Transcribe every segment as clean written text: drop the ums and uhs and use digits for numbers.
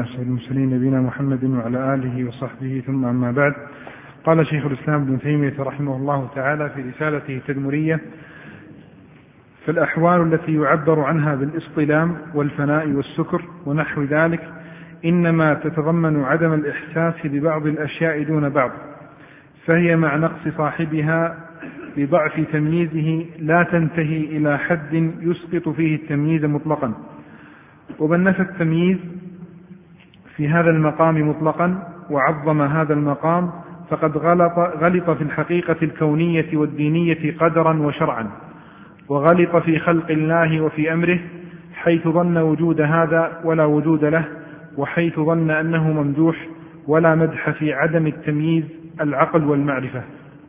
سيد المرسلين نبينا محمد وعلى آله وصحبه ثم أما بعد. قال شيخ الإسلام ابن تيمية رحمه الله تعالى في رسالته التدمرية: فالأحوال التي يعبر عنها بالاصطلام والفناء والسكر ونحو ذلك إنما تتضمن عدم الإحساس ببعض الأشياء دون بعض، فهي مع نقص صاحبها بضعف تمييزه لا تنتهي إلى حد يسقط فيه التمييز مطلقا. ومن نفى التمييز في هذا المقام مطلقا وعظم هذا المقام فقد غلط في الحقيقة الكونية والدينية قدرا وشرعا، وغلط في خلق الله وفي أمره، حيث ظن وجود هذا ولا وجود له، وحيث ظن أنه ممدوح ولا مدح في عدم التمييز العقل والمعرفة.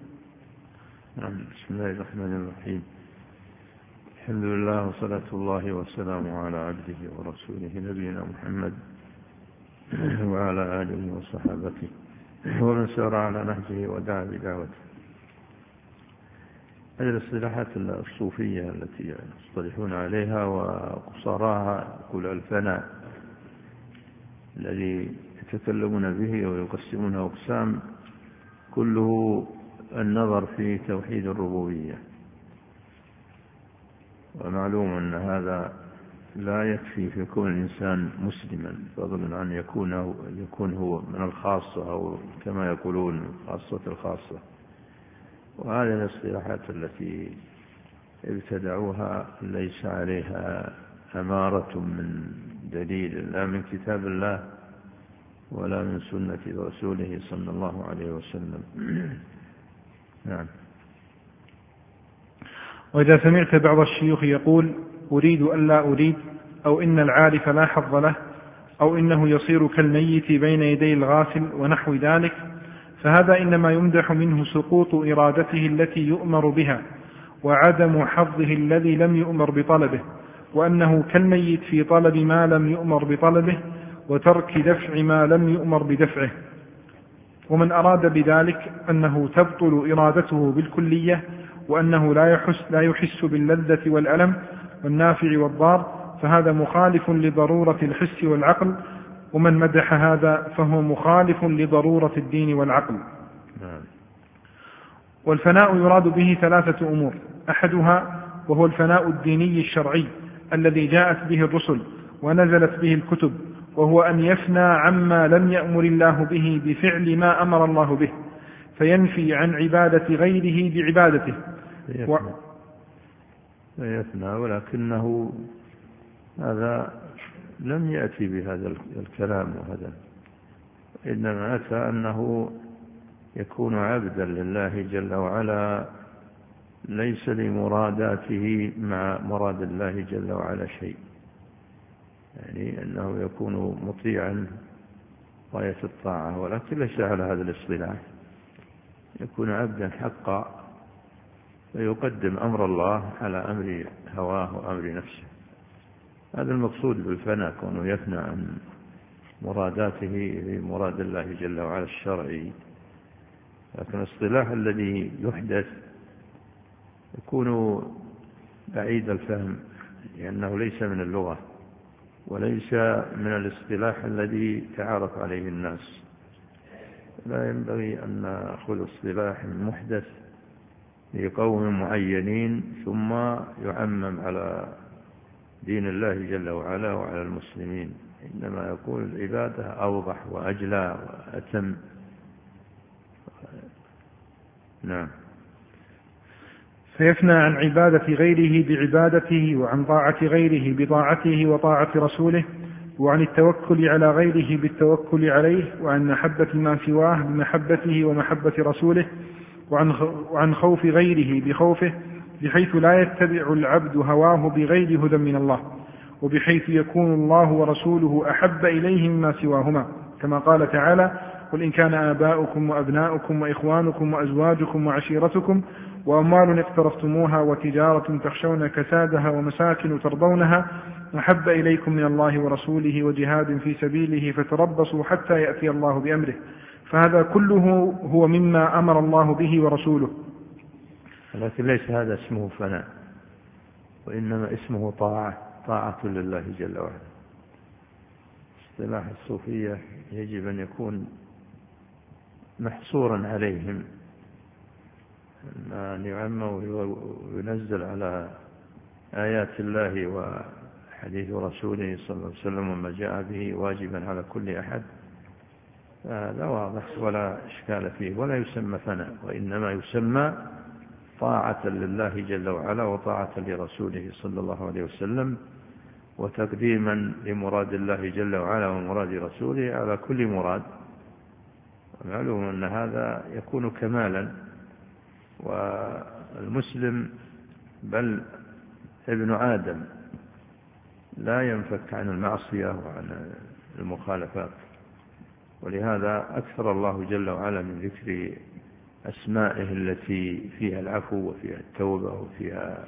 بسم الله الرحمن الرحيم. الحمد لله وصلاة الله وسلامه على عبده ورسوله نبينا محمد وعلى آله وصحابته ومن سار على نهجه ودعا بدعوته. هذه الاصطلاحات الصوفية التي يصطلحون عليها وقصاراها يقول الفناء الذي يتكلمون به ويقسمونه أقسام، كله النظر في توحيد الربوبية. ومعلوم أن هذا لا يكفي في كون الإنسان مسلما، فضلا عن يكون هو من الخاصة أو كما يقولون خاصة الخاصة. وهذه الاصطلاحات التي ابتدعوها ليس عليها أمارة من دليل لا من كتاب الله ولا من سنة رسوله صلى الله عليه وسلم. نعم. وإذا سمعت بعض الشيوخ يقول أريد أن لا أريد، أو إن العارف لا حظ له، أو إنه يصير كالميت بين يدي الغاسل ونحو ذلك، فهذا إنما يمدح منه سقوط إرادته التي يؤمر بها وعدم حظه الذي لم يؤمر بطلبه، وأنه كالميت في طلب ما لم يؤمر بطلبه وترك دفع ما لم يؤمر بدفعه. ومن أراد بذلك أنه تبطل إرادته بالكلية، وأنه لا يحس باللذة والألم والنافع والضار، فهذا مخالف لضرورة الحس والعقل. ومن مدح هذا فهو مخالف لضرورة الدين والعقل. والفناء يراد به ثلاثة أمور: أحدها وهو الفناء الديني الشرعي الذي جاءت به الرسل ونزلت به الكتب، وهو أن يفنى عما لم يأمر الله به بفعل ما أمر الله به، فينفي عن عبادة غيره بعبادته. يفنى، ولكنه هذا لم يأتي بهذا الكلام، وهذا إنما أتى أنه يكون عبدا لله جل وعلا، ليس لمراداته مع مراد الله جل وعلا شيء، يعني أنه يكون مطيعا غاية الطاعة، ولكن ليس على هذا الاصطلاح، يكون عبدا حقا ويقدم أمر الله على أمر هواه وأمر نفسه. هذا المقصود بالفناء، كونه يفنى عن مراداته بمراد الله جل وعلا الشرعي. لكن الاصطلاح الذي يحدث يكون بعيد الفهم، لأنه ليس من اللغة وليس من الاصطلاح الذي تعارف عليه الناس. لا ينبغي أن نأخذ اصطلاح محدث لقوم معينين ثم يعمم على دين الله جل وعلا وعلى المسلمين، إنما يقول العبادة أوضح وأجلى وأتم. نعم. فيفنى عن عبادة غيره بعبادته، وعن طاعة غيره بطاعته وطاعة رسوله، وعن التوكل على غيره بالتوكل عليه، وعن محبة ما سواه بمحبته ومحبة رسوله، وعن خوف غيره بخوفه، بحيث لا يتبع العبد هواه بغير هدى من الله، وبحيث يكون الله ورسوله أحب إليه مما سواهما، كما قال تعالى: قل إن كان آباؤكم وأبناؤكم وإخوانكم وأزواجكم وعشيرتكم وأموال اقترفتموها وتجارة تخشون كسادها ومساكن ترضونها أحب إليكم من الله ورسوله وجهاد في سبيله فتربصوا حتى يأتي الله بأمره. فهذا كله هو مما أمر الله به ورسوله. لكن ليس هذا اسمه فناء، وإنما اسمه طاعة لله جل وعلا. اصطلاح الصوفية يجب أن يكون محصورا عليهم، أن يعم وينزل على آيات الله وحديث رسوله صلى الله عليه وسلم وما جاء به واجبا على كل أحد، لا واضح ولا إشكال فيه، ولا يسمى ثناء، وإنما يسمى طاعة لله جل وعلا وطاعة لرسوله صلى الله عليه وسلم، وتقديما لمراد الله جل وعلا ومراد رسوله على كل مراد. ومعلوم أن هذا يكون كمالا، والمسلم بل ابن آدم لا ينفك عن المعصية وعن المخالفات، ولهذا أكثر الله جل وعلا من ذكر أسمائه التي فيها العفو وفيها التوبة وفيها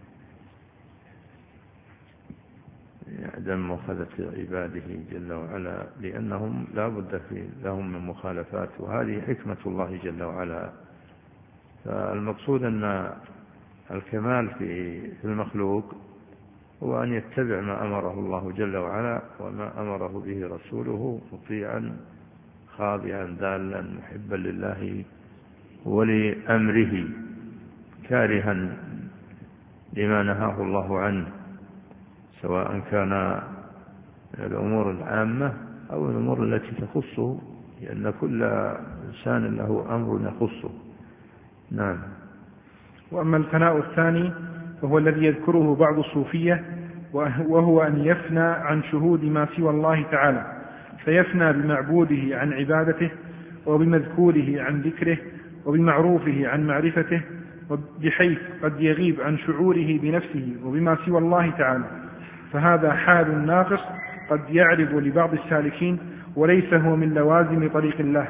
عدم مؤاخذة عباده جل وعلا، لأنهم لا بد لهم من مخالفات، وهذه حكمة الله جل وعلا. فالمقصود أن الكمال في المخلوق هو أن يتبع ما أمره الله جل وعلا وما أمره به رسوله، مطيعا خاضعا ذالا محبا لله ولأمره، كارها لما نهاه الله عنه، سواء كان الأمور العامة أو الأمور التي تخصه، لأن كل إنسان له أمر يخصه. نعم. وأما الفناء الثاني فهو الذي يذكره بعض الصوفية، وهو أن يفنى عن شهود ما سوى الله تعالى، فيفنى بمعبوده عن عبادته، وبمذكوره عن ذكره، وبمعروفه عن معرفته، بحيث قد يغيب عن شعوره بنفسه وبما سوى الله تعالى، فهذا حال ناقص قد يعرض لبعض السالكين، وليس هو من لوازم طريق الله.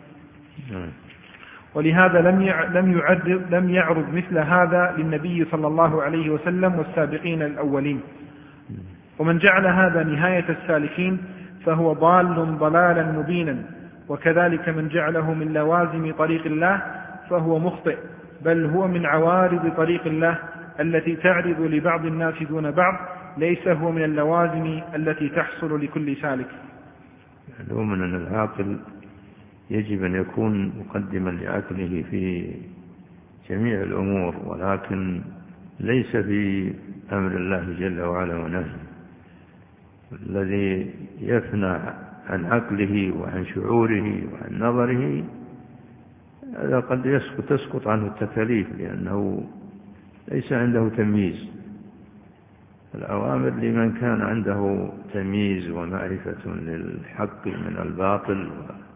ولهذا لم يعرض مثل هذا للنبي صلى الله عليه وسلم والسابقين الأولين. ومن جعل هذا نهاية السالكين فهو ضال ضلالا مبينا، وكذلك من جعله من لوازم طريق الله فهو مخطئ، بل هو من عوارض طريق الله التي تعرض لبعض الناس دون بعض، ليس هو من اللوازم التي تحصل لكل سالك. معلوم أن العاقل يجب أن يكون مقدما لعقله في جميع الأمور، ولكن ليس في أمر الله جل وعلا ونهيه. الذي يفنى عن عقله وعن شعوره وعن نظره هذا قد تسقط عنه التكاليف، لأنه ليس عنده تمييز. الأوامر لمن كان عنده تمييز ومعرفة للحق من الباطل،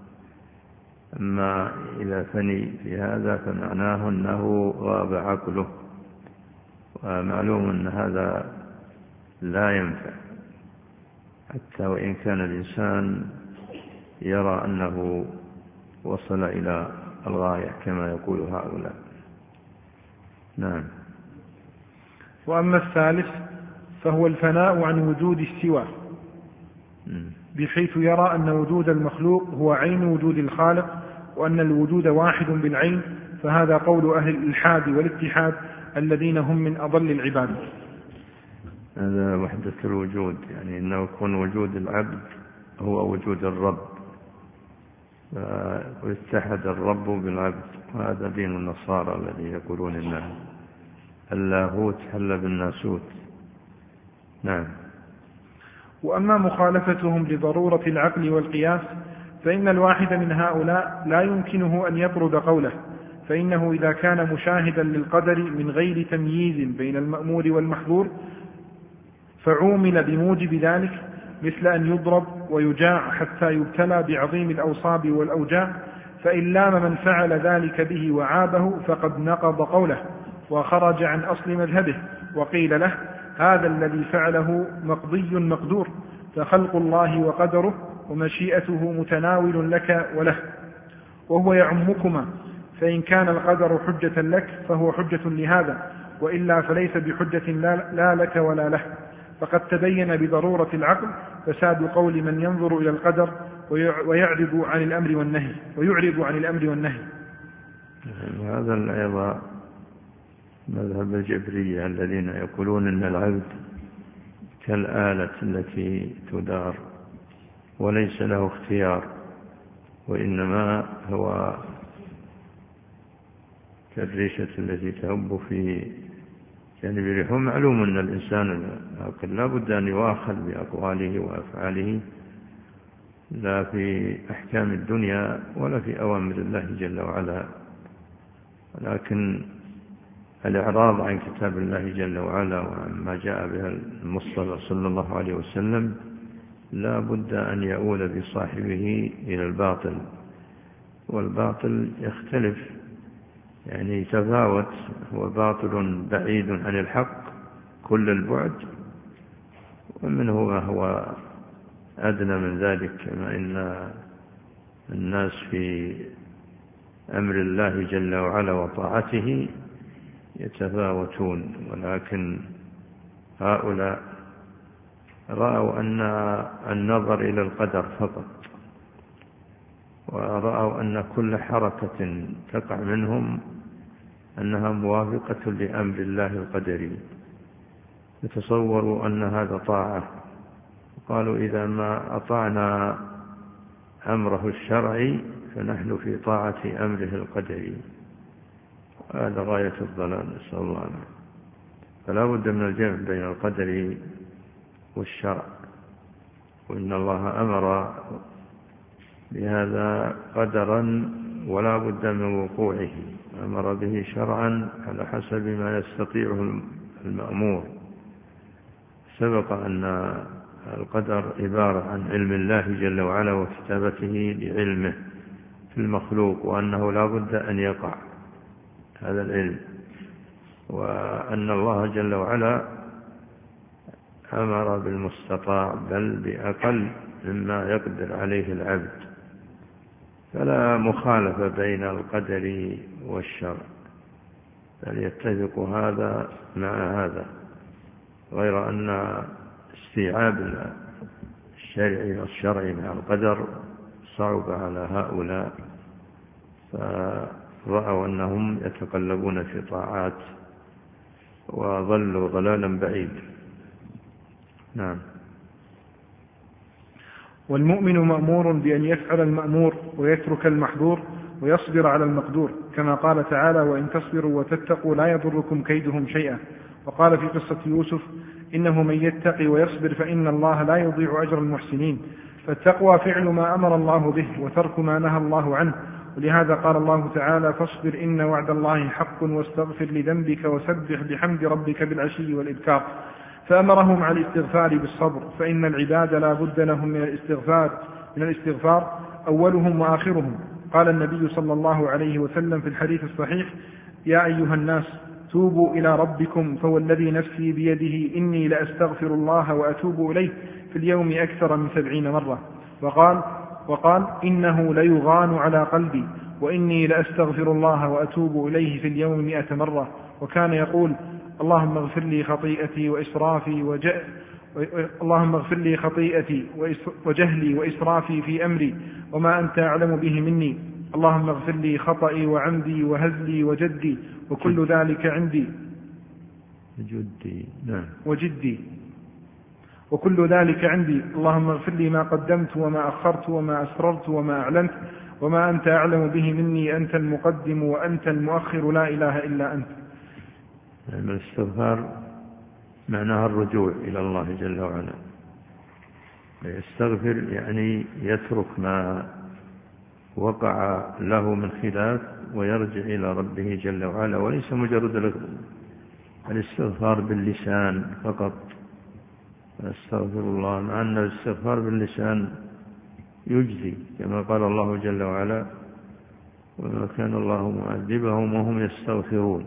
أما إذا فني في هذا فمعناه أنه غاب عقله، ومعلوم أن هذا لا ينفع، حتى وإن كان الإنسان يرى أنه وصل إلى الغاية كما يقول هؤلاء. نعم. وأما الثالث فهو الفناء عن وجود السوى، بحيث يرى أن وجود المخلوق هو عين وجود الخالق، وأن الوجود واحد بالعين، فهذا قول أهل الإلحاد والاتحاد الذين هم من أضل العباد. هذا وحدة الوجود، يعني أنه يكون وجود العبد هو وجود الرب، ويتحد الرب بالعبد، وهذا دين النصارى الذي يقولون إن اللاهوت حل بالناسوت. نعم. وأما مخالفتهم لضرورة العقل والقياس فإن الواحد من هؤلاء لا يمكنه أن يطرد قوله، فإنه إذا كان مشاهدا للقدر من غير تمييز بين المأمور والمحظور فعومل بموجب ذلك، مثل أن يضرب ويجاع حتى يبتلى بعظيم الأوصاب والأوجاع، فإن لام من فعل ذلك به وعابه فقد نقض قوله وخرج عن أصل مذهبه، وقيل له هذا الذي فعله مقضي مقدور، فخلق الله وقدره ومشيئته متناول لك وله، وهو يعمكما، فإن كان القدر حجة لك فهو حجة لهذا، وإلا فليس بحجة لا لك ولا له. فقد تبين بضرورة العقل فساد قول من ينظر إلى القدر ويعرض عن الأمر والنهي. هذا أيضا مذهب الجبرية الذين يقولون أن العبد كالآلة التي تدار، وليس له اختيار، وإنما هو كالريشة التي تهب في جانب الريح. معلوم أن الإنسان لا بد أن يؤاخذ بأقواله وأفعاله، لا في أحكام الدنيا ولا في أوامر الله جل وعلا، لكن الإعراض عن كتاب الله جل وعلا وعما جاء به المصطفى صلى الله عليه وسلم لا بد أن يؤول بصاحبه إلى الباطل، والباطل يختلف، يعني يتفاوت، هو باطل بعيد عن الحق كل البعد، ومنه ما هو أدنى من ذلك، كما إن الناس في أمر الله جل وعلا وطاعته يتفاوتون، ولكن هؤلاء رأوا أن النظر إلى القدر فقط، ورأوا أن كل حركة تقع منهم أنها موافقة لأمر الله القدري، يتصوروا أن هذا طاعة، قالوا إذا ما أطعنا أمره الشرعي فنحن في طاعة أمره القدري. هذا غاية الضلال، نسأل الله عنه. فلا بد من الجمع بين القدر والشرع، وإن الله أمر بهذا قدرا ولا بد من وقوعه، أمر به شرعا على حسب ما يستطيعه المأمور. سبق أن القدر عبارة عن علم الله جل وعلا وكتابته لعلمه في المخلوق، وأنه لا بد أن يقع هذا العلم، وأن الله جل وعلا أمر بالمستطاع بل بأقل مما يقدر عليه العبد، فلا مخالفة بين القدر والشرع، بل يتفق هذا مع هذا، غير أن استيعاب الشرع مع القدر صعب على هؤلاء، فرأوا أنهم يتقلبون في طاعات وظلوا ضلالا بعيدا. نعم. والمؤمن مأمور بأن يفعل المأمور ويترك المحظور ويصبر على المقدور، كما قال تعالى: وإن تصبروا وتتقوا لا يضركم كيدهم شيئا. وقال في قصة يوسف: إنه من يتقي ويصبر فإن الله لا يضيع أجر المحسنين. فالتقوى فعل ما أمر الله به وترك ما نهى الله عنه، ولهذا قال الله تعالى: فاصبر إن وعد الله حق واستغفر لذنبك وسبح بحمد ربك بالعشي والإبكار. فأمرهم على الاستغفار بالصبر، فإن العباد لا بد لهم من الاستغفار أولهم وآخرهم. قال النبي صلى الله عليه وسلم في الحديث الصحيح: يا أيها الناس توبوا إلى ربكم فوالذي نفسي بيده إني لأستغفر الله وأتوب إليه في اليوم أكثر من 70 مرة. وقال إنه ليغان على قلبي وإني لأستغفر الله وأتوب إليه في اليوم 100 مرة. وكان يقول: اللهم اغفر لي خطيئتي وجهلي وإسرافي في أمري وما أنت أعلم به مني. اللهم اغفر لي خطئي وعمدي وهزلي وجدي وكل ذلك عندي وجدي وكل ذلك عندي. اللهم اغفر لي ما قدمت وما أخرت وما أسررت وما أعلنت وما أنت أعلم به مني. أنت المقدم وأنت المؤخر لا إله إلا أنت. الاستغفار معناها الرجوع إلى الله جل وعلا. يستغفر يعني يترك ما وقع له من خلاف ويرجع إلى ربه جل وعلا، وليس مجرد الاستغفار باللسان فقط. أستغفر الله، مع أن الاستغفار باللسان يجزي، كما قال الله جل وعلا: وما كان الله معذبهم وهم يستغفرون.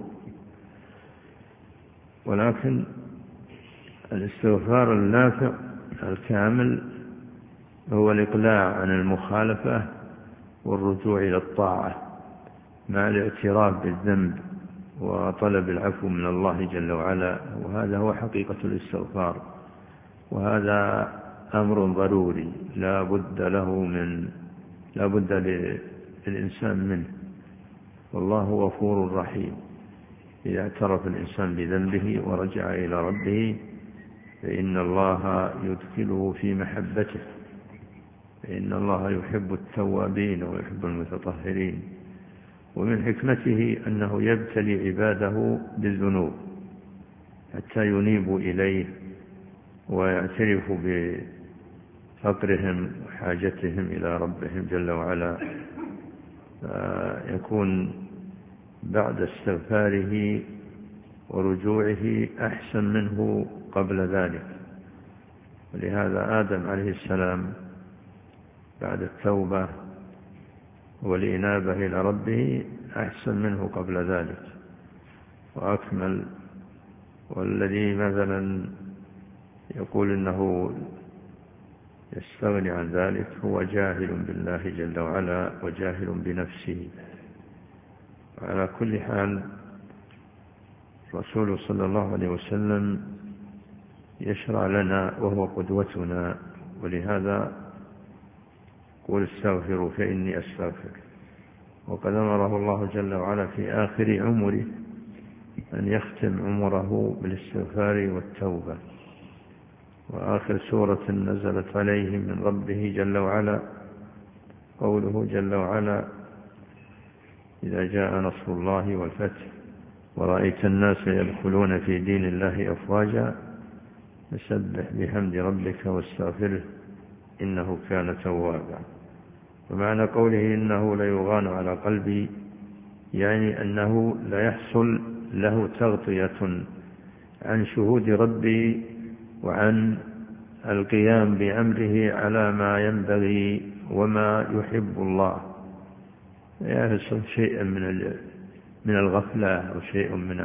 ولكن الاستغفار النافع الكامل هو الإقلاع عن المخالفة والرجوع إلى الطاعة مع الاعتراف بالذنب وطلب العفو من الله جل وعلا، وهذا هو حقيقة الاستغفار، وهذا أمر ضروري لا بد للإنسان منه. والله غفور رحيم، إذا اعترف الإنسان بذنبه ورجع إلى ربه فإن الله يدخله في محبته إن الله يحب التوابين ويحب المتطهرين. ومن حكمته أنه يبتلي عباده بالذنوب حتى ينيبوا إليه ويعترفوا بفقرهم وحاجتهم إلى ربهم جل وعلا، يكون بعد استغفاره ورجوعه أحسن منه قبل ذلك. ولهذا آدم عليه السلام بعد التوبة والإنابة إلى ربه أحسن منه قبل ذلك وأكمل. والذي مثلا يقول إنه يستغني عن ذلك هو جاهل بالله جل وعلا وجاهل بنفسه. على كل حال الرسول صلى الله عليه وسلم يشرع لنا وهو قدوتنا، ولهذا قل استغفروا فإني أستغفر. وقد أمره الله جل وعلا في آخر عمره أن يختم عمره بالاستغفار والتوبة. وآخر سورة نزلت عليه من ربه جل وعلا قوله جل وعلا: إذا جاء نصر الله والفتح ورأيت الناس يدخلون في دين الله أفواجا فسبح بحمد ربك واستغفره إنه كان توابا. ومعنى قوله إنه ليغان على قلبي يعني أنه لا يحصل له تغطية عن شهود ربي وعن القيام بأمره على ما ينبغي وما يحب الله، يحصل شيء من الغفلة أو شيء من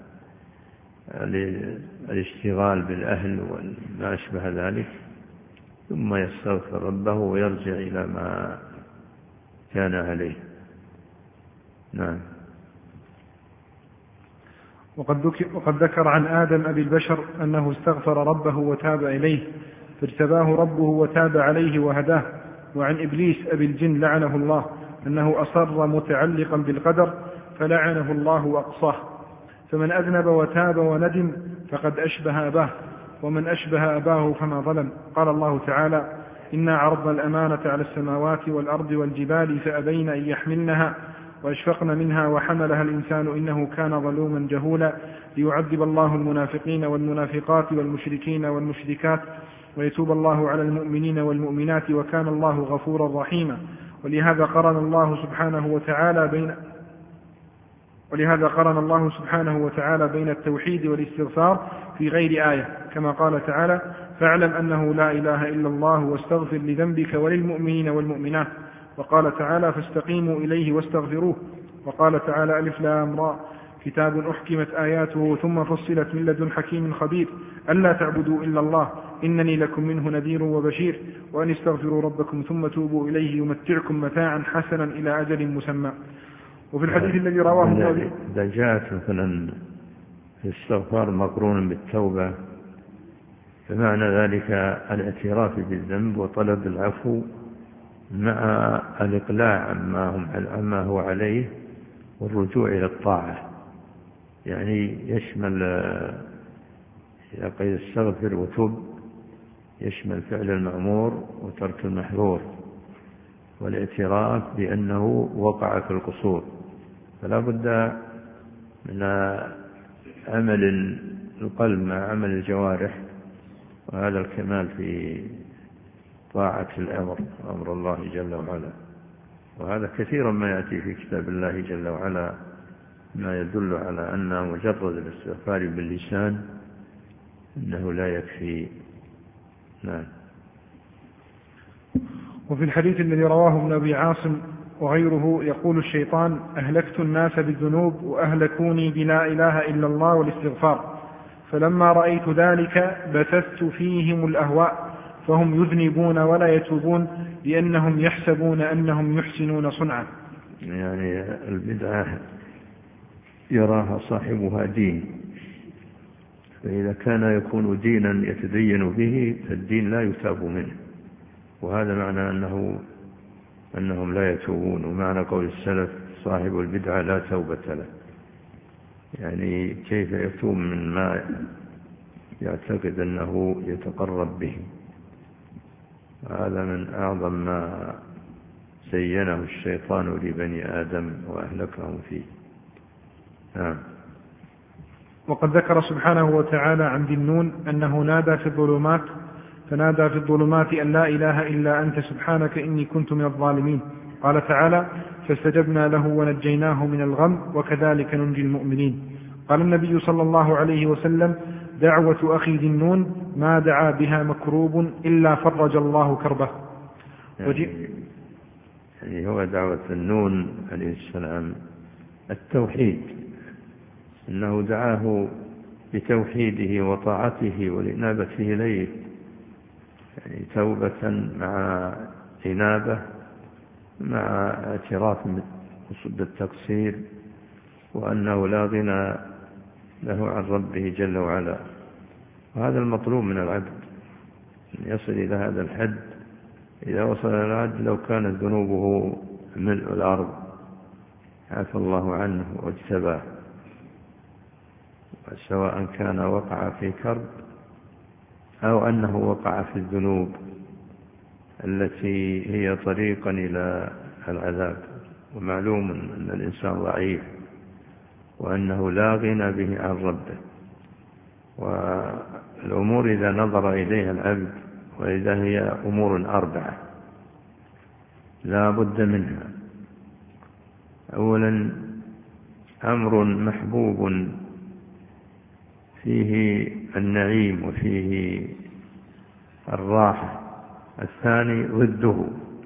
الاشتغال بالأهل وما أشبه ذلك، ثم يستغفر ربه ويرجع إلى ما كان عليه. نعم. وقد ذكر عن آدم أبي البشر أنه استغفر ربه وتاب إليه فاجتباه ربه وتاب عليه وهداه. وعن إبليس أبي الجن لعنه الله أنه أصر متعلقا بالقدر فلعنه الله وأقصاه. فمن أذنب وتاب وندم فقد أشبه أباه، ومن أشبه أباه فما ظلم. قال الله تعالى: إنا عرضنا الأمانة على السماوات والأرض والجبال فأبين أن يحملنها وأشفقن منها وحملها الإنسان إنه كان ظلوما جهولا ليعذب الله المنافقين والمنافقات والمشركين والمشركات ويتوب الله على المؤمنين والمؤمنات وكان الله غفورا رحيما. ولهذا قرن الله سبحانه وتعالى بين التوحيد والاستغفار في غير آية، كما قال تعالى: فاعلم أنه لا إله إلا الله واستغفر لذنبك وللمؤمنين والمؤمنات. وقال تعالى: فاستقيموا إليه واستغفروه. وقال تعالى: ألف لام را كتاب أحكمت آياته ثم فصلت من لدن حكيم خبير ألا تعبدوا إلا الله إنني لكم منه نذير وبشير وأن استغفروا ربكم ثم توبوا إليه يمتعكم متاعا حسنا إلى أجل مسمى. وفي الحديث الذي رواه إذا جاءت مثلا الاستغفار مقرون بالتوبة فمعنى ذلك الاعتراف بالذنب وطلب العفو مع الإقلاع عما هو عليه والرجوع إلى الطاعة. يعني يشمل إذا قيل استغفر وتب يشمل فعل المأمور وترك المحظور والاعتراف بأنه وقع في القصور. فلا بد من عمل القلب مع عمل الجوارح، وهذا الكمال في طاعة أمر الله جل وعلا. وهذا كثيرا ما يأتي في كتاب الله جل وعلا ما يدل على أن مجرد الاستغفار باللسان إنه لا يكفي. نعم. وفي الحديث الذي رواه ابن أبي عاصم وغيره يقول الشيطان: أهلكت الناس بالذنوب وأهلكوني بلا إله إلا الله والاستغفار، فلما رأيت ذلك بثثت فيهم الأهواء فهم يذنبون ولا يتوبون لأنهم يحسبون أنهم يحسنون صنعا. يعني البدعة يراها صاحبها دين، فإذا كان يكون دينا يتدين به فالدين لا يتاب منه، وهذا معنى أنهم لا يتوبون. ومعنى قول السلف: صاحب البدعة لا توبة له. يعني كيف يتوب من ما يعتقد أنه يتقرب به. وهذا من أعظم ما زينه الشيطان لبني آدم وأهلكهم فيه. نعم. وقد ذكر سبحانه وتعالى عن ذي النون أنه نادى في الظلمات فنادى في الظلمات أن لا إله إلا أنت سبحانك إني كنت من الظالمين. قال تعالى فاستجبنا له ونجيناه من الغم وكذلك ننجي المؤمنين. قال النبي صلى الله عليه وسلم دعوة أخي ذي النون ما دعا بها مكروب إلا فرج الله كربه. يعني هو دعوة النون عليه السلام التوحيد، أنه دعاه بتوحيده وطاعته والإنابة إليه، يعني توبة مع إنابة مع اعتراف بالتقصير، وأنه لا غنى له عن ربه جل وعلا. وهذا المطلوب من العبد أن يصل إلى هذا الحد. إذا وصل إلى العبد لو كانت ذنوبه ملء الأرض عفى الله عنه واجتباه، سواء كان وقع في كرب أو أنه وقع في الذنوب التي هي طريقا إلى العذاب. ومعلوم أن الإنسان ضعيف وأنه لا غنى به عن ربه، والأمور إذا نظر إليها العبد وإذا هي أمور أربعة لا بد منها. أولا أمر محبوب فيه النعيم وفيه الراحة، الثاني ضده،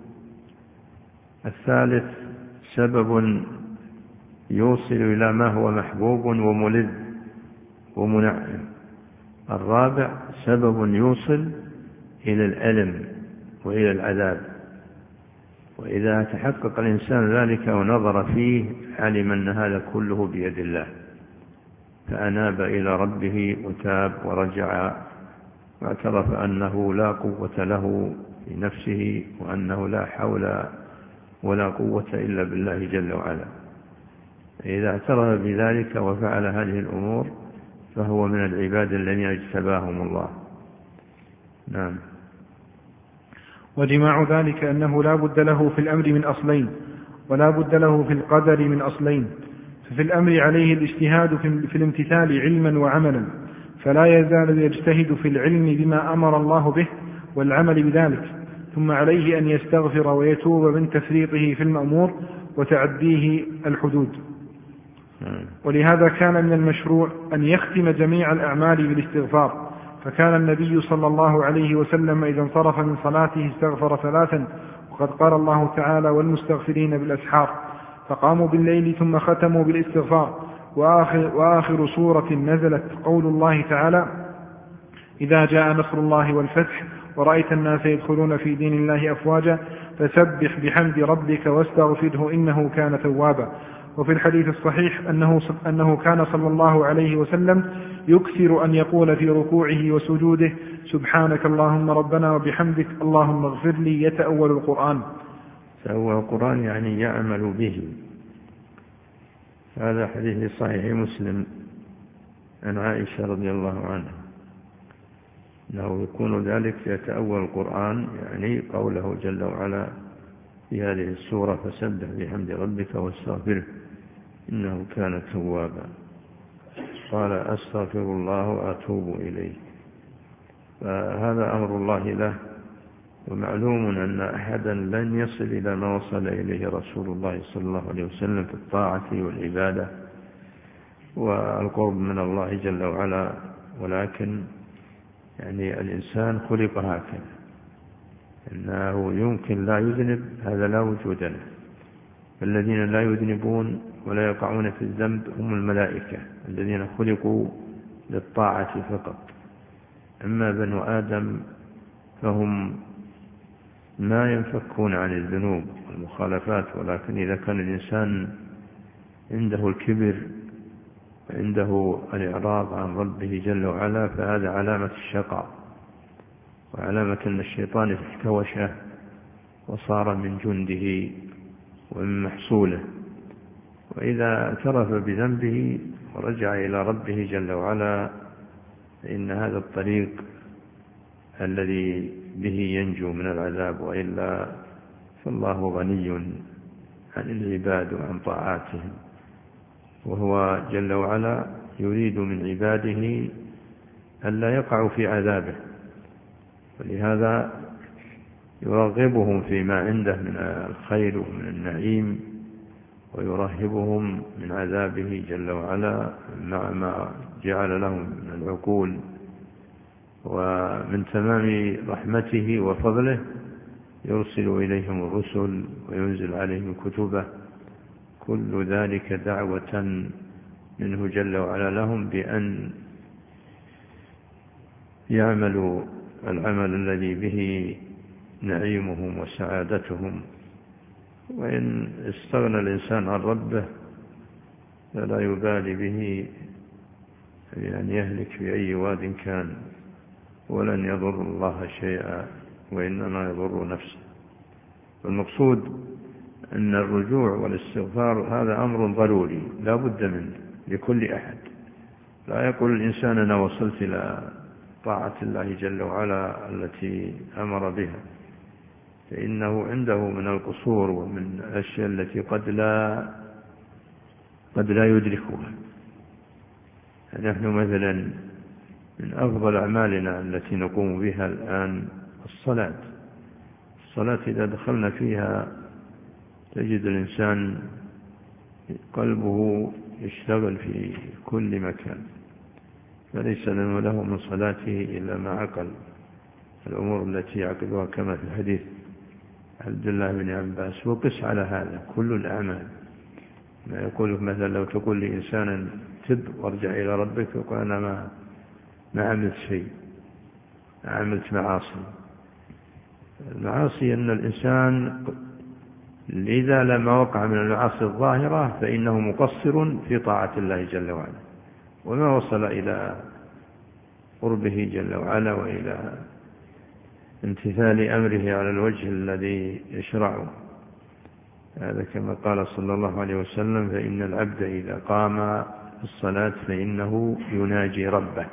الثالث سبب يوصل إلى ما هو محبوب وملذ ومنعم، الرابع سبب يوصل إلى الألم وإلى العذاب. وإذا تحقق الإنسان ذلك ونظر فيه علم أن هذا كله بيد الله، فأناب إلى ربه وتاب ورجع واعترف أنه لا قوة له في نفسه، وأنه لا حول ولا قوة إلا بالله جل وعلا. إذا اعترف بذلك وفعل هذه الأمور فهو من العباد الذين اجتباهم الله. نعم. وجماع ذلك أنه لا بد له في الأمر من أصلين ولا بد له في القدر من أصلين. ففي الأمر عليه الاجتهاد في الامتثال علما وعملا، فلا يزال يجتهد في العلم بما أمر الله به والعمل بذلك، ثم عليه أن يستغفر ويتوب من تفريطه في المأمور وتعديه الحدود. ولهذا كان من المشروع أن يختم جميع الأعمال بالاستغفار، فكان النبي صلى الله عليه وسلم إذا انصرف من صلاته استغفر ثلاثا، وقد قال الله تعالى والمستغفرين بالأسحار، فقاموا بالليل ثم ختموا بالاستغفار. وآخر سورة نزلت قول الله تعالى إذا جاء نصر الله والفتح ورأيت الناس يدخلون في دين الله أفواجا فسبح بحمد ربك واستغفره إنه كان توابا. وفي الحديث الصحيح أنه كان صلى الله عليه وسلم يكثر أن يقول في ركوعه وسجوده سبحانك اللهم ربنا وبحمدك اللهم اغفر لي. يتأول القرآن. تأول القرآن يعني يعمل به. هذا حديث صحيح مسلم عن عائشة رضي الله عنها أنه يكون ذلك يتأول القرآن، يعني قوله جل وعلا في هذه السورة فسبح بحمد ربك واستغفره إنه كان توابا. قال أستغفر الله وأتوب إليه. فهذا أمر الله له، ومعلوم أن أحدا لن يصل إلى ما وصل إليه رسول الله صلى الله عليه وسلم في الطاعة والعبادة والقرب من الله جل وعلا، ولكن يعني الإنسان خلق هكذا أنه يمكن لا يذنب، هذا لا وجود له. الذين لا يذنبون ولا يقعون في الذنب هم الملائكة الذين خلقوا للطاعة فقط. أما بنو آدم فهم ما ينفكون عن الذنوب والمخالفات، ولكن إذا كان الإنسان عنده الكبر وعنده الإعراض عن ربه جل وعلا فهذا علامة الشقاء، وعلامة أن الشيطان احتوشه وصار من جنده ومن محصوله. وإذا اعترف بذنبه ورجع إلى ربه جل وعلا فإن هذا الطريق الذي به ينجو من العذاب، وإلا فالله غني عن العباد وعن طاعاتهم، وهو جل وعلا يريد من عباده ألا يقعوا في عذابه، ولهذا يرغبهم فيما عنده من الخير ومن النعيم، ويرهبهم من عذابه جل وعلا مع ما جعل لهم من العقول. ومن تمام رحمته وفضله يرسل إليهم الرسل وينزل عليهم كتبه، كل ذلك دعوة منه جل وعلا لهم بأن يعملوا العمل الذي به نعيمهم وسعادتهم. وإن استغنى الإنسان عن ربه فلا يبالي به أن يهلك في أي واد كان، ولن يضر الله شيئا وإنما يضر نفسه. والمقصود أن الرجوع والاستغفار هذا أمر ضروري لا بد منه لكل أحد. لا يقول الإنسان أنا وصلت إلى طاعة الله جل وعلا التي أمر بها، فإنه عنده من القصور ومن الأشياء التي قد لا يدركها. نحن مثلا من أفضل أعمالنا التي نقوم بها الآن الصلاة إذا دخلنا فيها تجد الإنسان قلبه يشتغل في كل مكان، فليس له من صلاته إلا ما عقل الأمور التي يعقلها، كما في الحديث عبد الله بن عباس. وقس على هذا كل الأعمال، ما يقول مثلا لو تقول لإنسانا تب وارجع إلى ربك يقول أنا ما عملت شيء، عملت معاصي. المعاصي أن الإنسان إذا لما وقع من المعاصي الظاهرة فإنه مقصر في طاعة الله جل وعلا، وما وصل إلى قربه جل وعلا وإلى امتثال أمره على الوجه الذي يشرعه. هذا كما قال صلى الله عليه وسلم فإن العبد إذا قام الصلاة فإنه يناجي ربه.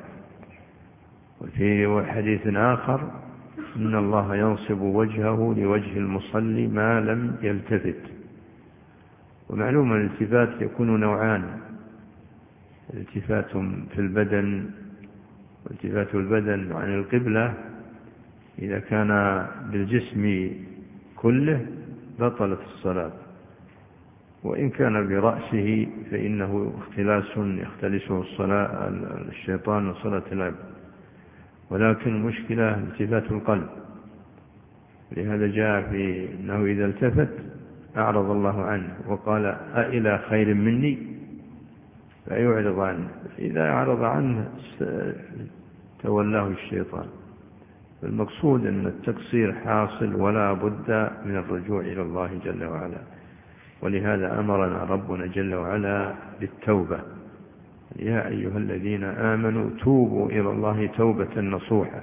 وفي حديث آخر إن الله ينصب وجهه لوجه المصلي ما لم يلتفت. ومعلوم الالتفات يكون نوعان: التفات في البدن، والتفات البدن عن القبلة إذا كان بالجسم كله بطلت الصلاة، وإن كان برأسه فإنه اختلاس يختلسه الشيطان وصلاة العبد. ولكن المشكلة التفات القلب، لهذا جاء في أنه إذا التفت أعرض الله عنه وقال أإلى خير مني، فيعرض عنه. إذا أعرض عنه تولاه الشيطان. المقصود أن التقصير حاصل ولا بد من الرجوع إلى الله جل وعلا، ولهذا أمرنا ربنا جل وعلا بالتوبة: يا أيها الذين آمنوا توبوا إلى الله توبة نصوحا.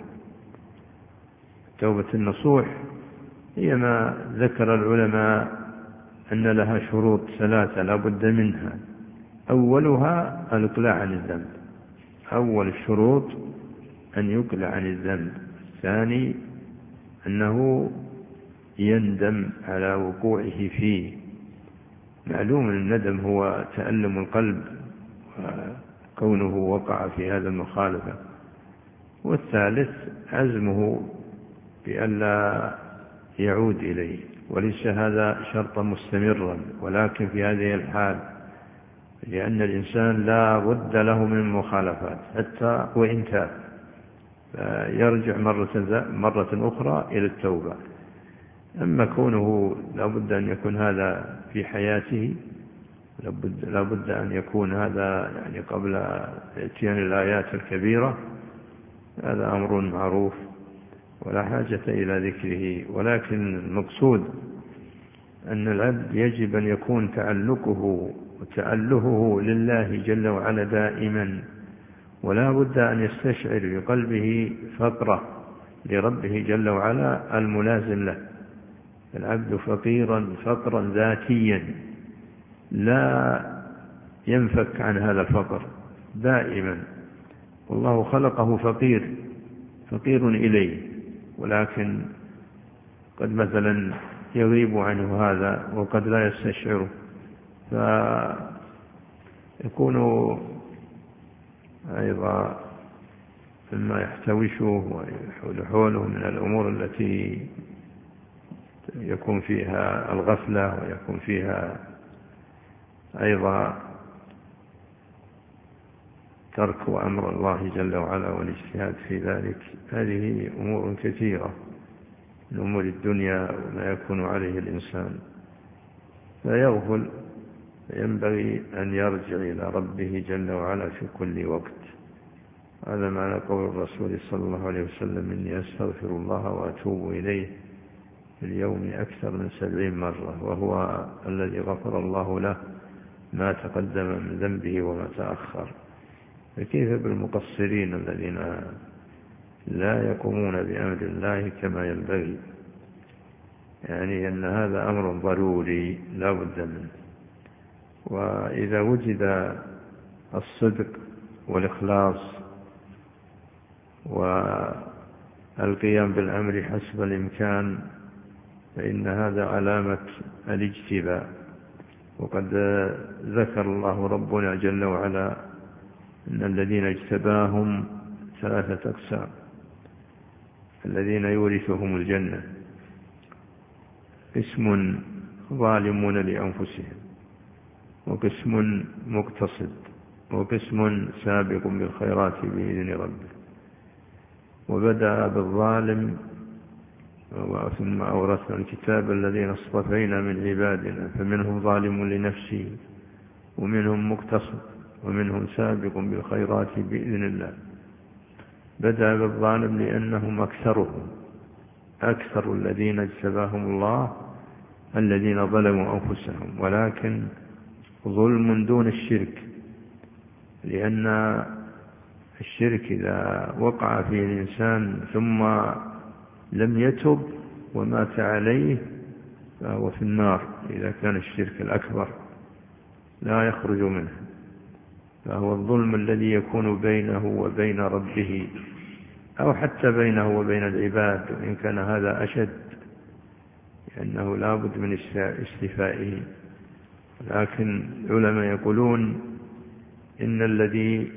توبة النصوح هي ما ذكر العلماء أن لها شروط ثلاثة لا بد منها. أولها الإقلاع عن الذنب، أول الشروط أن يقلع عن الذنب. الثاني أنه يندم على وقوعه فيه، معلوم الندم هو تألم القلب وكونه وقع في هذا المخالفة. والثالث عزمه بألا يعود إليه، وليس هذا شرطا مستمرا، ولكن في هذه الحال، لأن الإنسان لا بد له من المخالفات حتى وإن تاب، فيرجع مرة أخرى إلى التوبة. أما كونه لا بد أن يكون هذا في حياته، لا بد أن يكون هذا يعني قبل اتيان الآيات الكبيرة، هذا أمر معروف ولا حاجة إلى ذكره. ولكن المقصود أن العبد يجب أن يكون تعلقه وتألهه لله جل وعلا دائما، ولا بد أن يستشعر بقلبه فقره لربه جل وعلا الملازم له. العبد فقرا ذاتيا لا ينفك عن هذا الفقر دائما، والله خلقه فقير إليه، ولكن قد مثلا يغيب عنه هذا وقد لا يستشعره، فيكون أيضا مما يحتوشه ويحول حوله من الأمور التي يكون فيها الغفلة ويكون فيها أيضا ترك أمر الله جل وعلا والاجتهاد في ذلك. هذه أمور كثيرة من أمور الدنيا وما يكون عليه الإنسان فيغفل، فينبغي أن يرجع إلى ربه جل وعلا في كل وقت. هذا معنى قول الرسول صلى الله عليه وسلم: إني أستغفر الله وأتوب إليه في اليوم أكثر من 70 مرة، وهو الذي غفر الله له ما تقدم من ذنبه وما تأخر. فكيف بالمقصرين الذين لا يقومون بأمر الله كما ينبغي؟ يعني أن هذا أمر ضروري لا بد منه. وإذا وجد الصدق والإخلاص والقيام بالأمر حسب الإمكان فإن هذا علامة الاجتباء. وقد ذكر الله ربنا جل وعلا إن الذين اجتباهم 3 أقسام: الذين يورثهم الجنة، قسم ظالمون لأنفسهم، وقسم مقتصد، وقسم سابق بالخيرات بإذن ربه. وبدأ بالظالم ثم أورثنا الكتاب الذين اصطفينا من عبادنا فمنهم ظالم لنفسه ومنهم مقتصد ومنهم سابق بالخيرات بإذن الله. بدأ بالظالم لأنهم أكثر الذين اجتباهم الله الذين ظلموا أنفسهم، ولكن ظلم دون الشرك، لأن الشرك إذا وقع فيه الإنسان ثم لم يتب ومات عليه فهو في النار. إذا كان الشرك الأكبر لا يخرج منه، فهو الظلم الذي يكون بينه وبين ربه أو حتى بينه وبين العباد، وإن كان هذا أشد لأنه لا بد من استيفائه. لكن العلماء يقولون إن الذي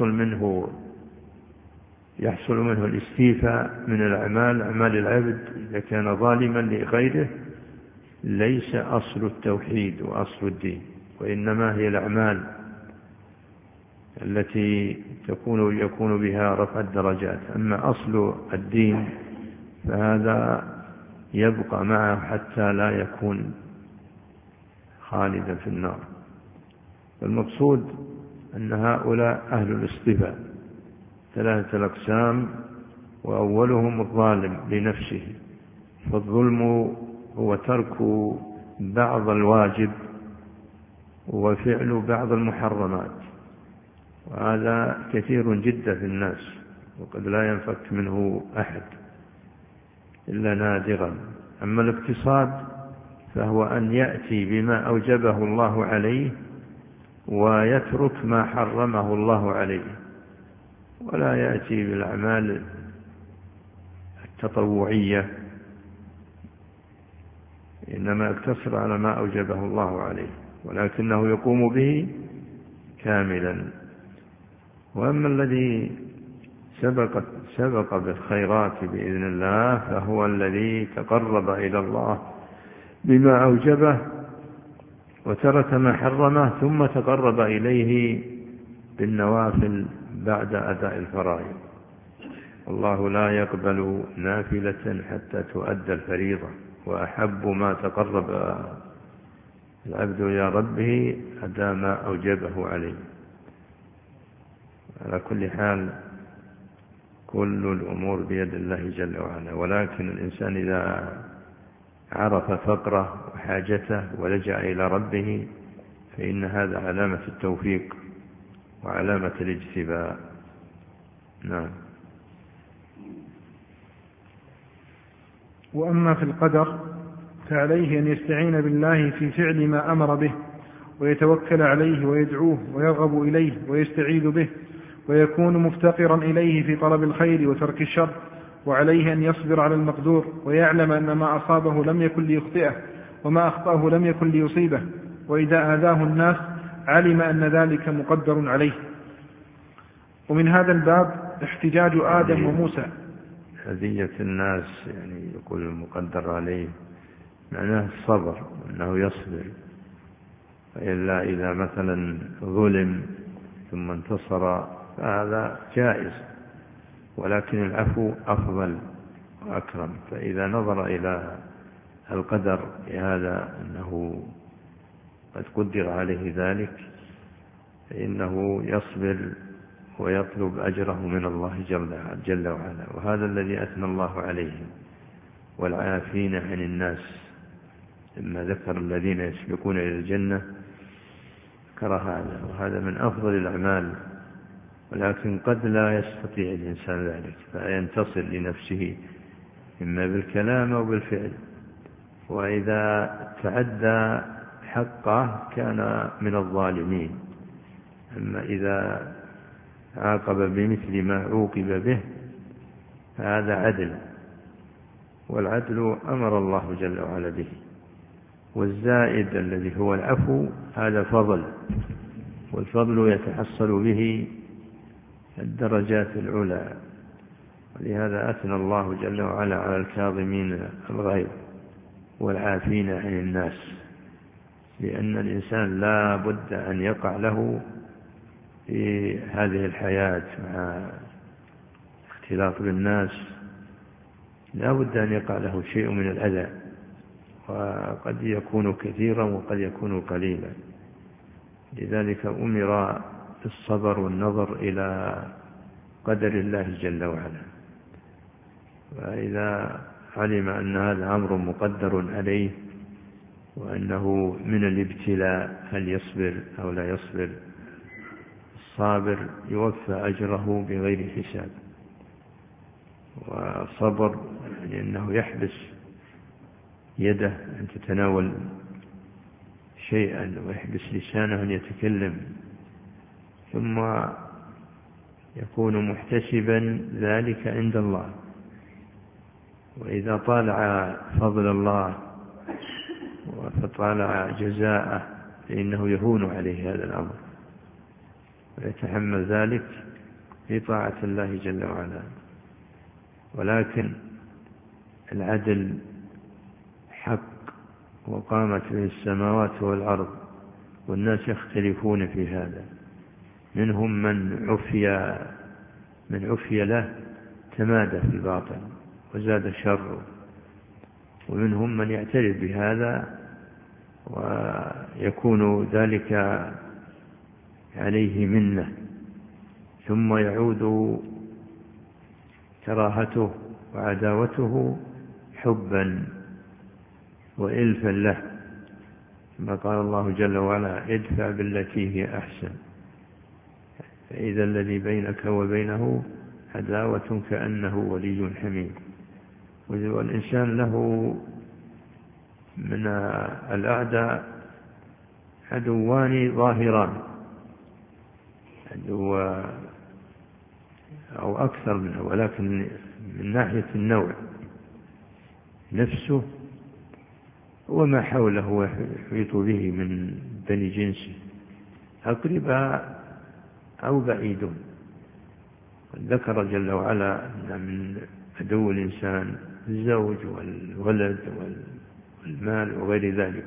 يحصل منه الاستيفاء من أعمال العبد إذا كان ظالما لغيره ليس أصل التوحيد وأصل الدين، وإنما هي الأعمال التي يكون بها رفع الدرجات. أما أصل الدين فهذا يبقى معه حتى لا يكون خالدا في النار. المقصود أن هؤلاء أهل الاصطفاء 3 أقسام، وأولهم الظالم لنفسه. فالظلم هو ترك بعض الواجب وفعل بعض المحرمات، وهذا كثير جدا في الناس وقد لا ينفك منه أحد إلا نادرا. أما الاقتصاد فهو أن يأتي بما أوجبه الله عليه ويترك ما حرمه الله عليه، ولا يأتي بالأعمال التطوعية، إنما يقتصر على ما أوجبه الله عليه ولكنه يقوم به كاملا. وأما الذي سبق بالخيرات بإذن الله فهو الذي تقرب إلى الله بما أوجبه وترك ما حرمه ثم تقرب إليه بالنوافل بعد أداء الفرائض. الله لا يقبل نافلة حتى تؤدى الفريضة، وأحب ما تقرب العبد إلى ربه أداء ما أوجبه عليه. على كل حال كل الأمور بيد الله جل وعلا، ولكن الإنسان إذا عرف فقره وحاجته ولجأ إلى ربه فإن هذا علامة التوفيق وعلامة الاجتباء. نعم. وأما في القدر فعليه أن يستعين بالله في فعل ما أمر به، ويتوكل عليه ويدعوه ويرغب إليه ويستعيذ به، ويكون مفتقرا إليه في طلب الخير وترك الشر، وعليه أن يصبر على المقدور، ويعلم أن ما أصابه لم يكن ليخطئه، وما أخطأه لم يكن ليصيبه، وإذا آذاه الناس علم أن ذلك مقدر عليه. ومن هذا الباب احتجاج آدم وموسى. أذية الناس يعني يقول المقدر عليه معناه الصبر، أنه يصبر، إلا إذا مثلا ظلم ثم انتصر فهذا جائز، ولكن العفو أفضل وأكرم. فإذا نظر إلى القدر بهذا أنه قد قدر عليه ذلك فإنه يصبر ويطلب أجره من الله جل وعلا. وهذا الذي أثنى الله عليهم، والعافين عن الناس. لما ذكر الذين يسبقون إلى الجنة ذكر هذا، وهذا من أفضل الأعمال، ولكن قد لا يستطيع الإنسان ذلك فينتصر لنفسه إما بالكلام أو بالفعل، وإذا تعدى حقه كان من الظالمين. أما إذا عاقب بمثل ما عوقب به هذا عدل، والعدل أمر الله جل وعلا به. والزائد الذي هو العفو هذا فضل، والفضل يتحصل به الدرجات العلى. ولهذا أثنى الله جل وعلا على الكاظمين الغيظ والعافين عن الناس، لأن الإنسان لا بد أن يقع له في هذه الحياة مع اختلاط بالناس، لا بد أن يقع له شيء من الأذى، وقد يكون كثيرا وقد يكون قليلا. لذلك أمر بالصبر والنظر إلى قدر الله جل وعلا. وإذا علم أن هذا أمر مقدر عليه وأنه من الابتلاء هل يصبر أو لا يصبر، الصابر يوفى أجره بغير حساب. وصبر لأنه يحبس يده أن تتناول شيئا، ويحبس لسانه أن يتكلم، ثم يكون محتسبا ذلك عند الله. وإذا طالع فضل الله وطالع جزاءه فإنه يهون عليه هذا الأمر ويتحمل ذلك في طاعة الله جل وعلا. ولكن العدل حق وقامت به السماوات والأرض، والناس يختلفون في هذا. منهم من عفي له تمادى في الباطل وزاد شره، ومنهم من يعترف بهذا ويكون ذلك عليه منة، ثم يعود كراهته وعداوته حبا وإلفا له، كما قال الله جل وعلا: ادفع بالتي هي أحسن فإذا الذي بينك وبينه عداوة كأنه ولي حميم. والإنسان له من الأعداء عدوان ظاهران، عدو أو أكثر منه، ولكن من ناحية النوع نفسه وما حوله ويحيط به من بني جنسه، أقرباء أو بعيدون. ذكر جل وعلا أن من عدو الإنسان الزوج والولد والمال وغير ذلك،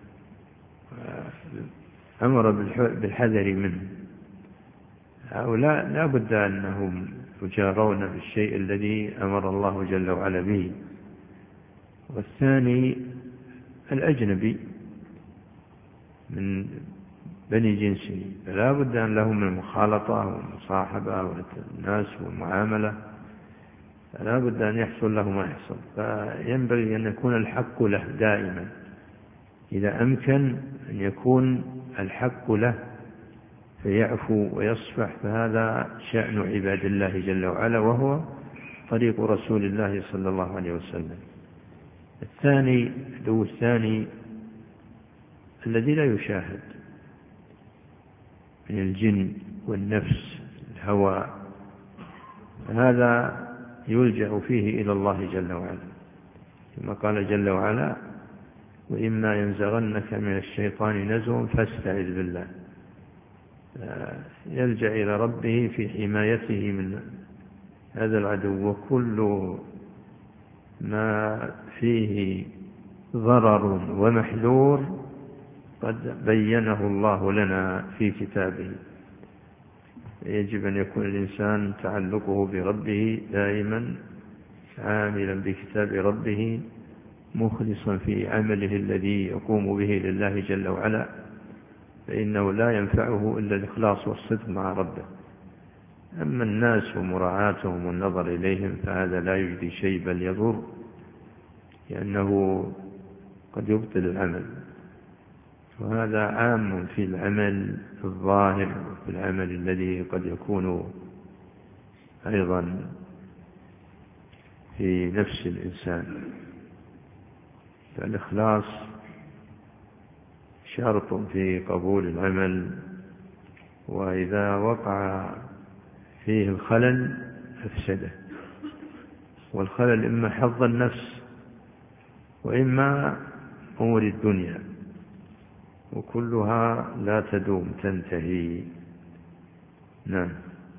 أمر بالحذر منه. هؤلاء لا بد أنهم يجارون بالشيء الذي أمر الله جل وعلا به. والثاني الأجنبي من بني جنسه، فلا بد أن لهم من المخالطة والمصاحبة والناس والمعاملة، فلا بد أن يحصل له ما يحصل. فينبغي أن يكون الحق له دائما، إذا أمكن أن يكون الحق له فيعفو ويصفح، فهذا شأن عباد الله جل وعلا، وهو طريق رسول الله صلى الله عليه وسلم. الثاني العدو الثاني الذي لا يشاهد من الجن والنفس الهوى، هذا يلجأ فيه إلى الله جل وعلا، كما قال جل وعلا: وإما ينزغنك من الشيطان نزغ فاستعذ بالله. يلجأ إلى ربه في حمايته من هذا العدو، وكل ما فيه ضرر ومحذور قد بينه الله لنا في كتابه. يجب أن يكون الإنسان تعلقه بربه دائما عاملا بكتاب ربه، مخلصا في عمله الذي يقوم به لله جل وعلا، فإنه لا ينفعه إلا الإخلاص والصدق مع ربه. أما الناس ومراعاتهم والنظر إليهم فهذا لا يجدي شيء بل يضر، لأنه قد يبطل العمل. وهذا عام في العمل الظاهر وفي العمل الذي قد يكون أيضا في نفس الإنسان. فالإخلاص شرط في قبول العمل، وإذا وقع فيه الخلل أفسده. والخلل إما حظ النفس وإما أمور الدنيا، وكلها لا تدوم تنتهي. نعم.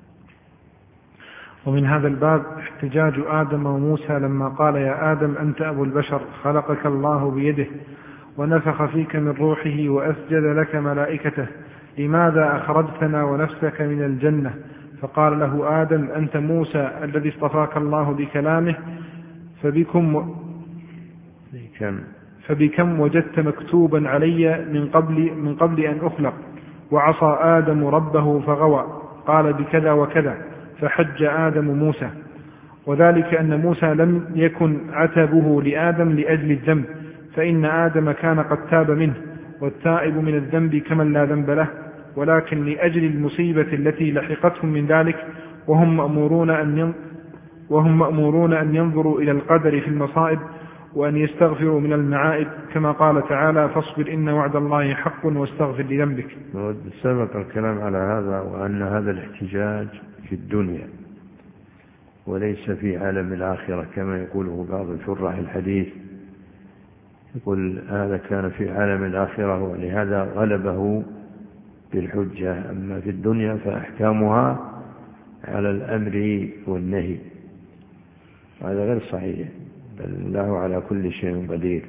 ومن هذا الباب احتجاج آدم وموسى لما قال: يا آدم أنت أبو البشر، خلقك الله بيده ونفخ فيك من روحه وأسجد لك ملائكته، لماذا أخرجتنا ونفسك من الجنة؟ فقال له آدم: أنت موسى الذي اصطفاك الله بكلامه، فبكم وجدت مكتوبا علي من قبل أن أخلق. وعصى آدم ربه فغوى، قال: بكذا وكذا. فحج آدم موسى، وذلك أن موسى لم يكن عتبه لآدم لأجل الذنب، فإن آدم كان قد تاب منه، والتائب من الذنب كمن لا ذنب له، ولكن لأجل المصيبة التي لحقتهم من ذلك، وهم مأمورون أن ينظروا إلى القدر في المصائب وأن يستغفروا من المعائب، كما قال تعالى: فاصبر إن وعد الله حق واستغفر لذنبك. سبق الكلام على هذا، وأن هذا الاحتجاج في الدنيا وليس في عالم الآخرة كما يقوله بعض شراح الحديث، يقول هذا كان في عالم الآخرة ولهذا غلبه بالحجة، أما في الدنيا فأحكامها على الأمر والنهي. هذا غير صحيح، بل الله على كل شيء قدير.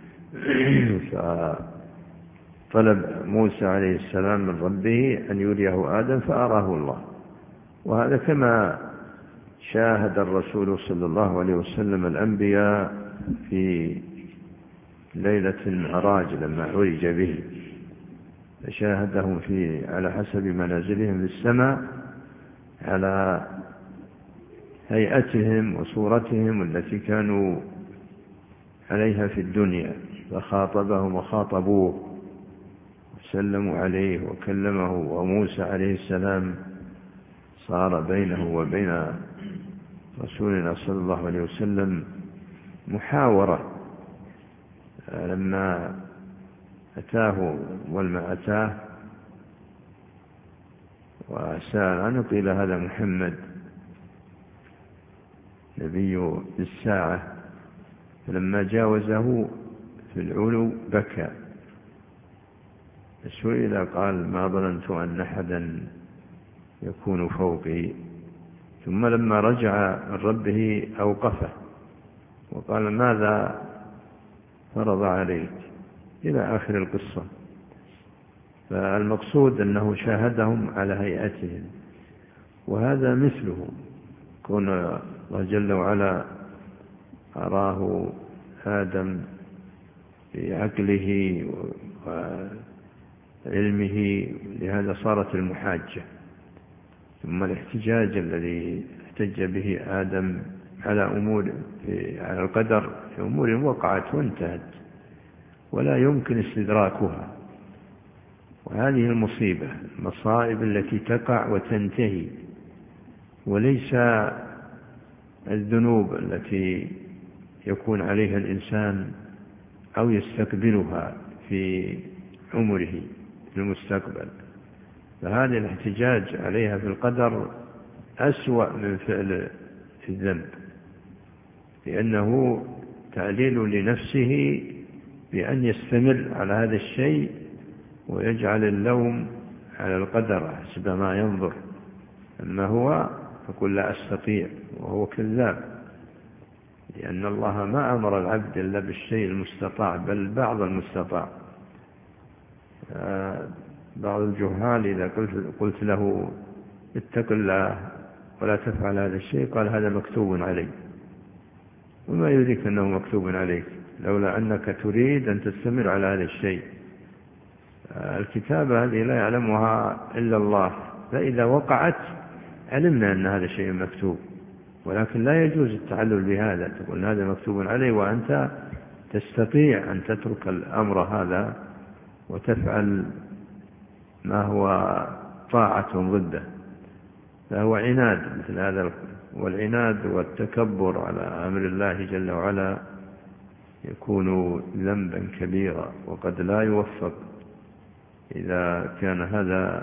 فطلب موسى عليه السلام من ربه أن يريه آدم فأراه الله، وهذا كما شاهد الرسول صلى الله عليه وسلم الأنبياء في ليلة المعراج لما عرج به، فشاهدهم على حسب منازلهم في السماء على هيئتهم وصورتهم التي كانوا عليها في الدنيا، فخاطبهم وخاطبوه وسلموا عليه وكلمه. وموسى عليه السلام صار بينه وبين رسولنا صلى الله عليه وسلم محاورة لما أتاه والما أتاه وسأل عنه، قيل هذا محمد نبي الساعة. فلما جاوزه في العلو بكى، سئل قال: ما ظننت أن أحدا يكون فوقي. ثم لما رجع من ربه أوقفه وقال: ماذا فرض عليك، إلى آخر القصة. فالمقصود أنه شاهدهم على هيئتهم، وهذا مثله كون الله جل وعلا أراه آدم بعقله وعلمه، لهذا صارت المحاجة. ثم الاحتجاج الذي احتج به آدم على على القدر في أمور وقعت وانتهت ولا يمكن استدراكها. وهذه المصائب التي تقع وتنتهي، وليس الذنوب التي يكون عليها الإنسان أو يستقبلها في عمره في المستقبل. فهذا الاحتجاج عليها في القدر أسوأ من فعل الذنب، لأنه تعليل لنفسه بأن يستمر على هذا الشيء ويجعل اللوم على القدر حسب ما ينظر. أما هو يقول لا أستطيع، وهو كذاب، لأن الله ما أمر العبد إلا بالشيء المستطاع، بل بعض المستطاع. بعض الجهال إذا قلت له اتق الله ولا تفعل هذا الشيء قال هذا مكتوب عليك، وما يدرك أنه مكتوب عليك لولا أنك تريد أن تستمر على هذا الشيء. الكتابة هذه لا يعلمها إلا الله، فإذا وقعت علمنا أن هذا شيء مكتوب، ولكن لا يجوز التعلل بهذا، تقول هذا مكتوب عليه وأنت تستطيع أن تترك الأمر هذا وتفعل ما هو طاعة ضده، فهو عناد مثل هذا. والعناد والتكبر على أمر الله جل وعلا يكون ذنبا كبيرا، وقد لا يوفق إذا كان هذا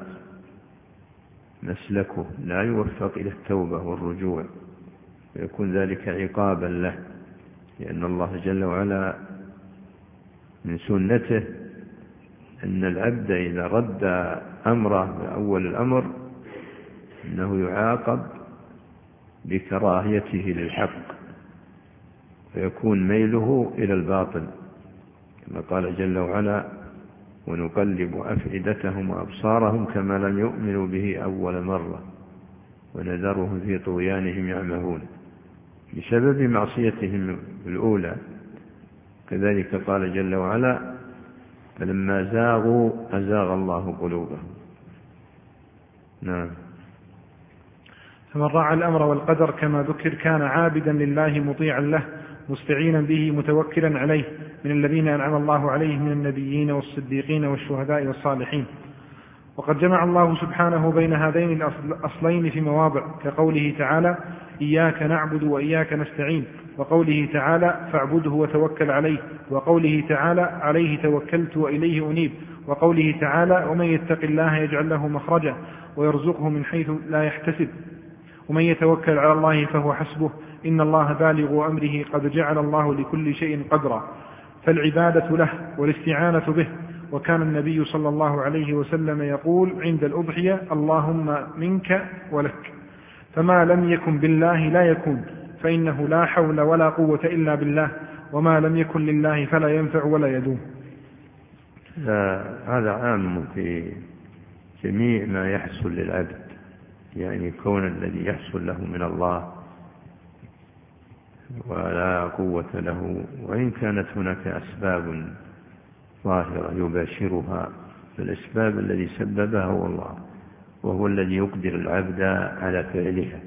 مسلكه، لا يوفق إلى التوبة والرجوع، ويكون ذلك عقابا له، لأن الله جل وعلا من سنته أن العبد إذا رد أمره بأول الأمر أنه يعاقب بكراهيته للحق، فيكون ميله إلى الباطل، كما قال جل وعلا ونقلب أفئدتهم وأبصارهم كما لم يؤمنوا به أول مرة ونذرهم في طغيانهم يعمهون، بسبب معصيتهم الأولى. كذلك قال جل وعلا فلما زاغوا أزاغ الله قلوبهم. نعم. فمن راعى الأمر والقدر كما ذكر كان عابدا لله مطيعا له مستعينا به متوكلا عليه، من الذين أنعم الله عليهم من النبيين والصديقين والشهداء والصالحين. وقد جمع الله سبحانه بين هذين الأصلين في مواضع، كقوله تعالى إياك نعبد وإياك نستعين، وقوله تعالى فاعبده وتوكل عليه، وقوله تعالى عليه توكلت وإليه أنيب، وقوله تعالى ومن يتق الله يجعل له مخرجا ويرزقه من حيث لا يحتسب، ومن يتوكل على الله فهو حسبه إن الله بالغ أمره قد جعل الله لكل شيء قدرا. فالعبادة له والاستعانة به. وكان النبي صلى الله عليه وسلم يقول عند الأضحية اللهم منك ولك، فما لم يكن بالله لا يكون، فإنه لا حول ولا قوة إلا بالله، وما لم يكن لله فلا ينفع ولا يدوم. هذا عام في جميع ما يحصل للعبد، يعني كون الذي يحصل له من الله ولا قوة له، وإن كانت هناك أسباب ظاهرة يباشرها، فالأسباب الذي سببها هو الله، وهو الذي يقدر العبد على فعلها.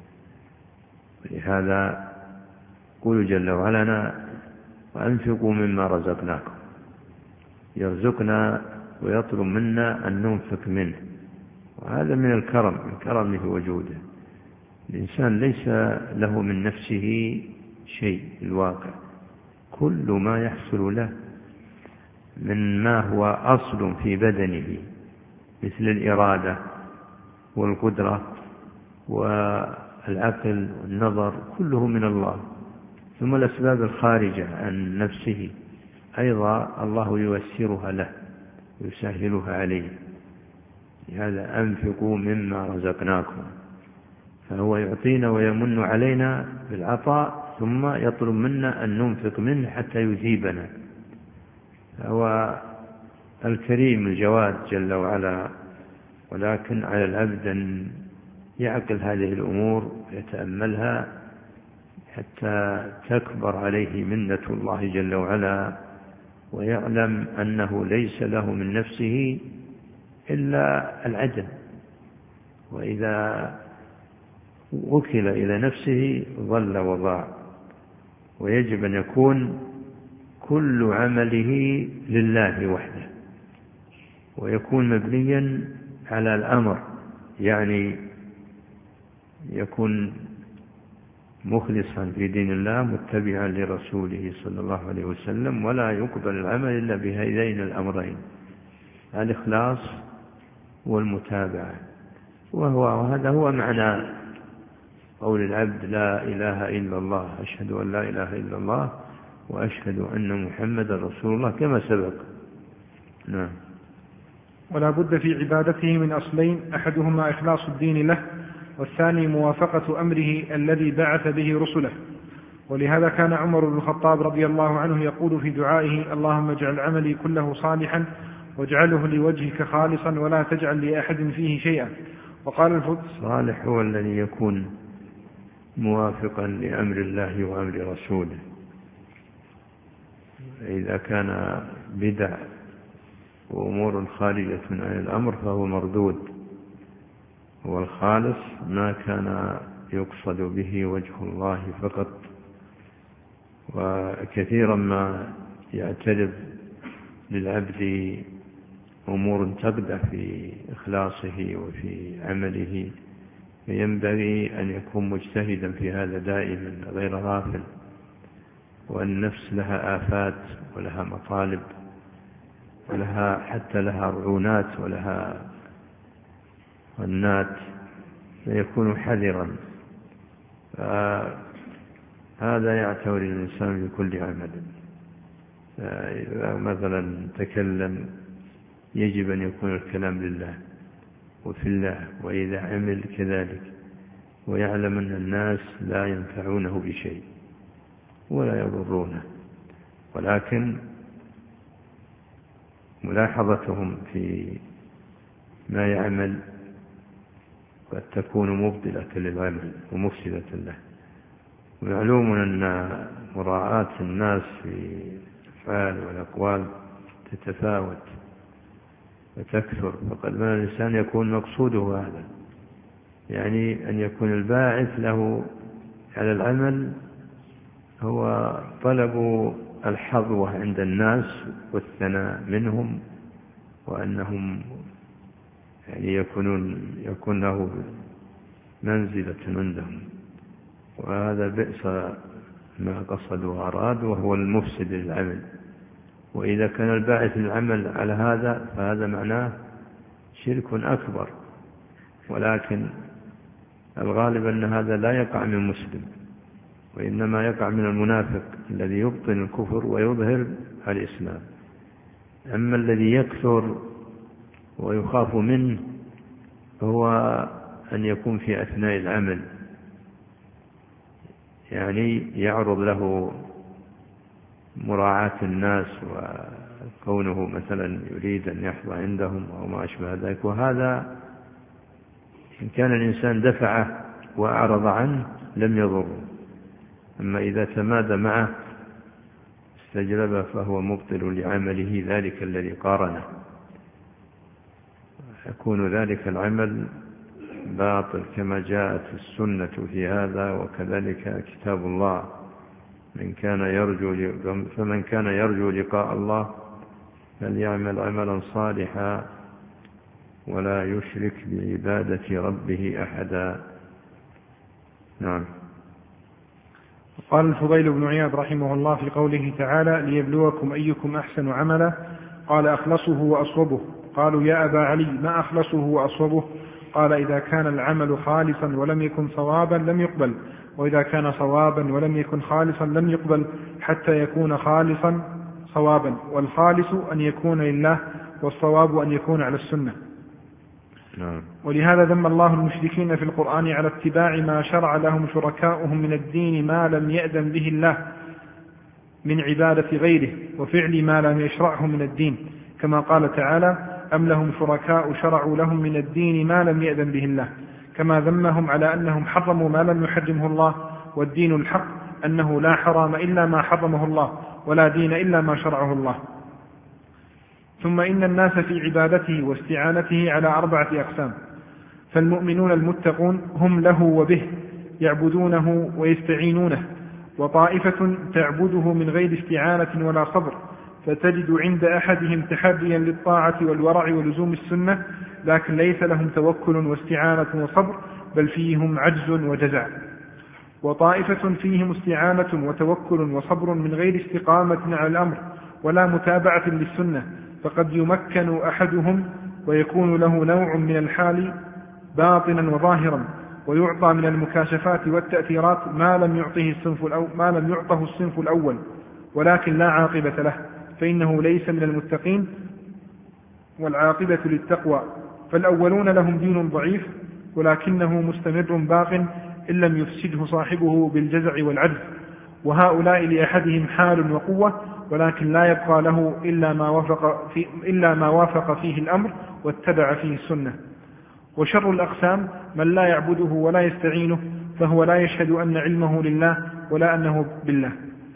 ولهذا قل جل وعلا وأنفقوا مما رزقناكم، يرزقنا ويطلب منا أن ننفق منه، وهذا من الكرم، من كرمه وجوده. الإنسان ليس له من نفسه شيء في الواقع، كل ما يحصل له من ما هو أصل في بدنه مثل الإرادة والقدرة والعقل والنظر كله من الله، ثم الأسباب الخارجة عن نفسه أيضا الله ييسرها له ويسهلها عليه. لهذا أنفقوا مما رزقناكم، فهو يعطينا ويمن علينا بالعطاء ثم يطلب منا أن ننفق منه حتى يجيبنا. هو الكريم الجواد جل وعلا، ولكن على العبد أن يعقل هذه الأمور ويتأملها حتى تكبر عليه منة الله جل وعلا، ويعلم أنه ليس له من نفسه إلا العدم، وإذا وكل إلى نفسه ضل وضاع. ويجب أن يكون كل عمله لله وحده، ويكون مبنيا على الأمر، يعني يكون مخلصا في دين الله متبعا لرسوله صلى الله عليه وسلم، ولا يقبل العمل إلا بهذين الأمرين، الإخلاص والمتابعة. وهذا هو معنى قول العبد لا إله إلا الله، أشهد أن لا إله إلا الله وأشهد أن محمد رسول الله كما سبق. نعم. ولا بد في عبادته من أصلين، أحدهما إخلاص الدين له، والثاني موافقة أمره الذي بعث به رسله. ولهذا كان عمر بن الخطاب رضي الله عنه يقول في دعائه: اللهم اجعل عملي كله صالحا واجعله لوجهك خالصا ولا تجعل لأحد فيه شيئا. وقال صالح هو الذي يكون موافقا لأمر الله وأمر رسوله. إذا كان بدع وأمور خارجة عن الأمر فهو مردود. والخالص ما كان يقصد به وجه الله فقط. وكثيرا ما يعترض للعبد أمور تقدح في إخلاصه وفي عمله، فينبغي أن يكون مجتهدا في هذا دائما غير غافل. والنفس لها آفات ولها مطالب ولها حتى لها رعونات ولها ظنات، فيكون حذرا. هذا يعتبر الإنسان بكل عمل. إذا مثلا تكلم يجب أن يكون الكلام لله وفي الله، وإذا عمل كذلك، ويعلم أن الناس لا ينفعونه بشيء ولا يضرونه، ولكن ملاحظتهم في ما يعمل قد تكون مبطلة للعمل ومفسدة له. ومعلوم أن مراعاة الناس في الأفعال والأقوال تتفاوت وتكثر، فقد ما الإنسان يكون مقصوده هذا، يعني أن يكون الباعث له على العمل هو طلب الحظوة عند الناس والثناء منهم، وأنهم يعني يكون له منزلة عندهم. وهذا بئس ما قصدوا وأرادوا، وهو المفسد للعمل. وإذا كان الباعث للعمل على هذا فهذا معناه شرك أكبر. ولكن الغالب أن هذا لا يقع من مسلم، وإنما يقع من المنافق الذي يبطن الكفر ويظهر الإسلام. أما الذي يكثر ويخاف منه هو أن يكون في أثناء العمل، يعني يعرض له مراعاة الناس وكونه مثلا يريد أن يحظى عندهم أو ما أشبه ذلك. وهذا إن كان الإنسان دفعه وأعرض عنه لم يضره. أما إذا تمادى معه استجلبه فهو مبطل لعمله ذلك الذي قارنه، يكون ذلك العمل باطل كما جاءت السنة في هذا، وكذلك كتاب الله. فمن كان يرجو لقاء الله فليعمل عملا صالحا ولا يشرك بعبادة ربه أحدا. نعم. قال الفضيل بن عياض رحمه الله في قوله تعالى: ليبلوكم أيكم أحسن عملا، قال: أخلصه وأصوبه. قالوا: يا أبا علي ما أخلصه وأصوبه؟ قال: إذا كان العمل خالصا ولم يكن صوابا لم يقبل، وإذا كان صوابا ولم يكن خالصا لم يقبل، حتى يكون خالصا صوابا. والخالص أن يكون لله، والصواب أن يكون على السنة. ولهذا ذم الله المشركين في القرآن على اتباع ما شرع لهم شركاؤهم من الدين ما لم يأذن به الله من عبادة غيره، وفعل ما لم يشرعه من الدين، كما قال تعالى: أم لهم شركاء شرعوا لهم من الدين ما لم يأذن به الله. كما ذمهم على أنهم حرموا ما لم يحرمه الله، والدين الحق أنه لا حرام إلا ما حرمه الله، ولا دين إلا ما شرعه الله. ثم إن الناس في عبادته واستعانته على 4 أقسام. فالمؤمنون المتقون هم له وبه يعبدونه ويستعينونه، وطائفة تعبده من غير استعانة ولا صبر، فتجد عند أحدهم تحريا للطاعة والورع ولزوم السنة، لكن ليس لهم توكل واستعانة وصبر، بل فيهم عجز وجزع. وطائفة فيهم استعانة وتوكل وصبر من غير استقامة على الأمر ولا متابعة للسنة، فقد يمكن أحدهم ويكون له نوع من الحال باطنا وظاهرا، ويعطى من المكاشفات والتأثيرات ما لم يعطه الصنف الأول، ولكن لا عاقبة له، فإنه ليس من المتقين، والعاقبة للتقوى. فالأولون لهم دين ضعيف ولكنه مستمر باق إن لم يفسده صاحبه بالجزع والعجز، وهؤلاء لأحدهم حال وقوة، ولكن لا يبقى له إلا ما وافق فيه الأمر واتبع فيه السنة. وشر الأقسام من لا يعبده ولا يستعينه، فهو لا يشهد أن علمه لله ولا أنه بالله.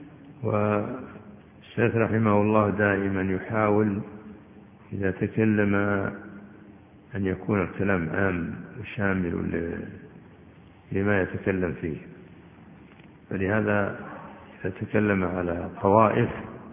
والشيخ رحمه الله دائما يحاول إذا تكلم أن يكون الكلام عام وشامل لما يتكلم فيه، فلهذا يتكلم على طوائف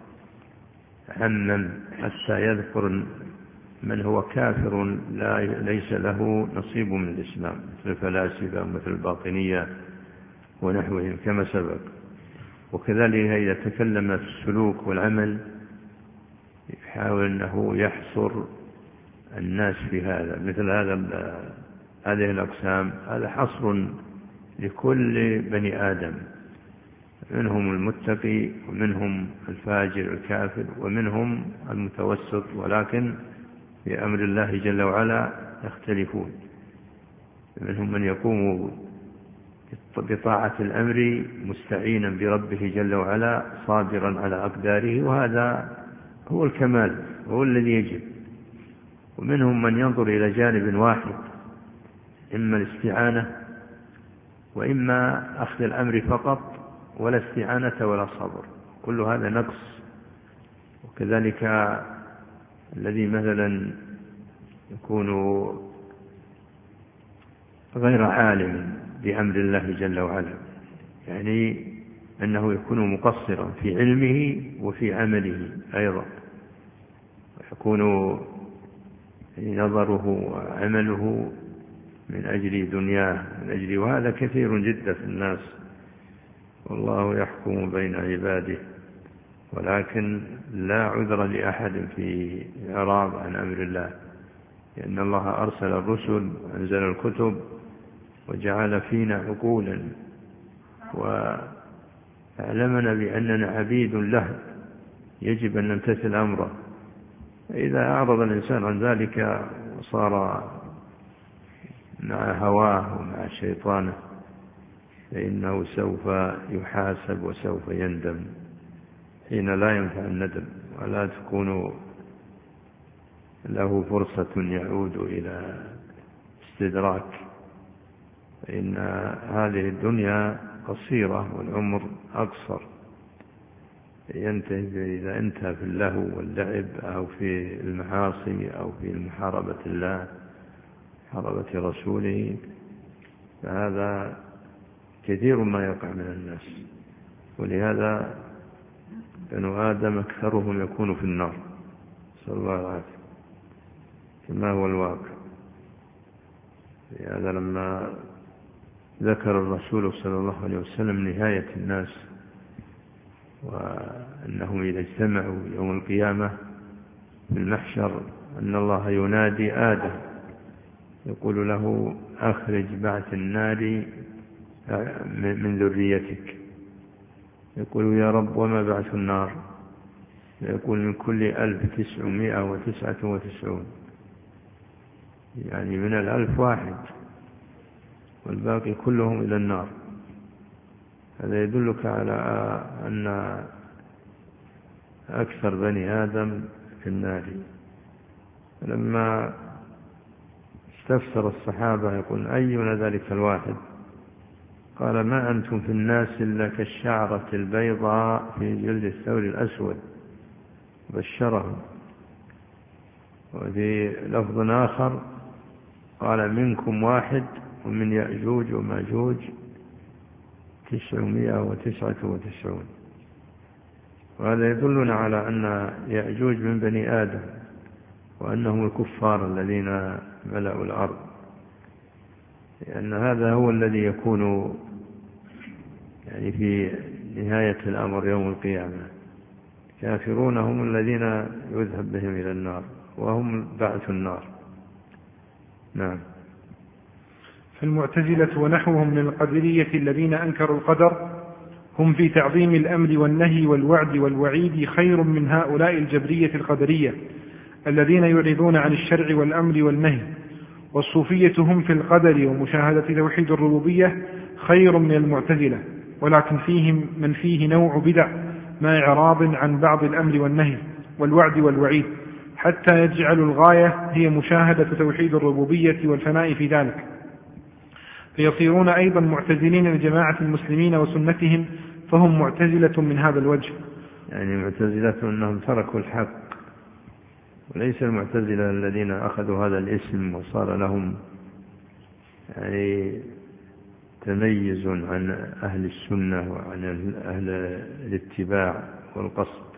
عمم حتى يذكر من هو كافر ليس له نصيب من الإسلام، مثل الفلاسفة ومثل الباطنية ونحوهم كما سبق. وكذلك إذا تكلم في السلوك والعمل يحاول أنه يحصر الناس في هذا، مثل هذه الأقسام، هذا حصر لكل بني آدم، منهم المتقي ومنهم الفاجر الكافر ومنهم المتوسط، ولكن في أمر الله جل وعلا يختلفون. منهم من يقوم بطاعة الأمر مستعينا بربه جل وعلا صابرا على أقداره، وهذا هو الكمال، هو الذي يجب. ومنهم من ينظر إلى جانب واحد، إما الاستعانة وإما أخذ الأمر فقط ولا استعانة ولا صبر، كل هذا نقص. وكذلك الذي مثلا يكون غير عالم بأمر الله جل وعلا، يعني أنه يكون مقصرا في علمه وفي عمله أيضا، ويكون نظره وعمله من أجل دنياه وهذا كثير جدا في الناس. والله يحكم بين عباده، ولكن لا عذر لأحد في إعراض عن أمر الله، لأن الله أرسل الرسل وأنزل الكتب وجعل فينا عقولا وأعلمنا بأننا عبيد له يجب أن نمتثل أمره. إذا أعرض الإنسان عن ذلك وصار مع هواه ومع شيطانه فإنه سوف يحاسب وسوف يندم، حين لا ينفع الندم ولا تكون له فرصة يعود إلى استدراك. فإن هذه الدنيا قصيرة والعمر أقصر، ينتهي إذا انتهى في اللهو واللعب أو في المعاصي أو في محاربة الله محاربة رسوله، فهذا كثير ما يقع من الناس. ولهذا بنو آدم أكثرهم يكون في النار، صلى الله عليه وسلم، كما هو الواقع. لهذا لما ذكر الرسول صلى الله عليه وسلم نهاية الناس وأنهم إذا اجتمعوا يوم القيامة في المحشر أن الله ينادي آدم يقول له أخرج بعث النار من ذريتك، يقول يا رب وما بعث النار؟ يقول من كل 1999، يعني من 1000 واحد والباقي كلهم إلى النار. هذا يدلك على أن أكثر بني آدم في النار. لما استفسر الصحابة يقول أينا ذلك الواحد؟ قال ما أنتم في الناس إلا كالشعرة البيضاء في جلد الثور الأسود، بشرهم. وفي لفظ آخر قال منكم واحد ومن يأجوج وماجوج 999. وهذا يدلنا على أن يأجوج من بني آدم وأنهم الكفار الذين ملأوا الأرض، لأن هذا هو الذي يكون يعني في نهاية الأمر يوم القيامة. كافرون هم الذين يذهب بهم إلى النار وهم بعث النار. نعم. فالمعتزلة ونحوهم من القدرية الذين أنكروا القدر هم في تعظيم الأمر والنهي والوعد والوعيد خير من هؤلاء الجبرية القدرية الذين يعرضون عن الشرع والأمر والنهي. والصوفية هم في القدر ومشاهدة توحيد الربوبية خير من المعتزلة، ولكن فيهم من فيه نوع بدع ما إعراض عن بعض الأمر والنهي والوعد والوعيد، حتى يجعل الغاية هي مشاهدة توحيد الربوبية والفناء في ذلك، فيصيرون أيضا معتزلين لجماعة المسلمين وسنتهم، فهم معتزلة من هذا الوجه. يعني معتزلة أنهم تركوا الحق، وليس المعتزلة الذين أخذوا هذا الاسم وصار لهم يعني تميز عن أهل السنة وعن أهل الاتباع والقصد.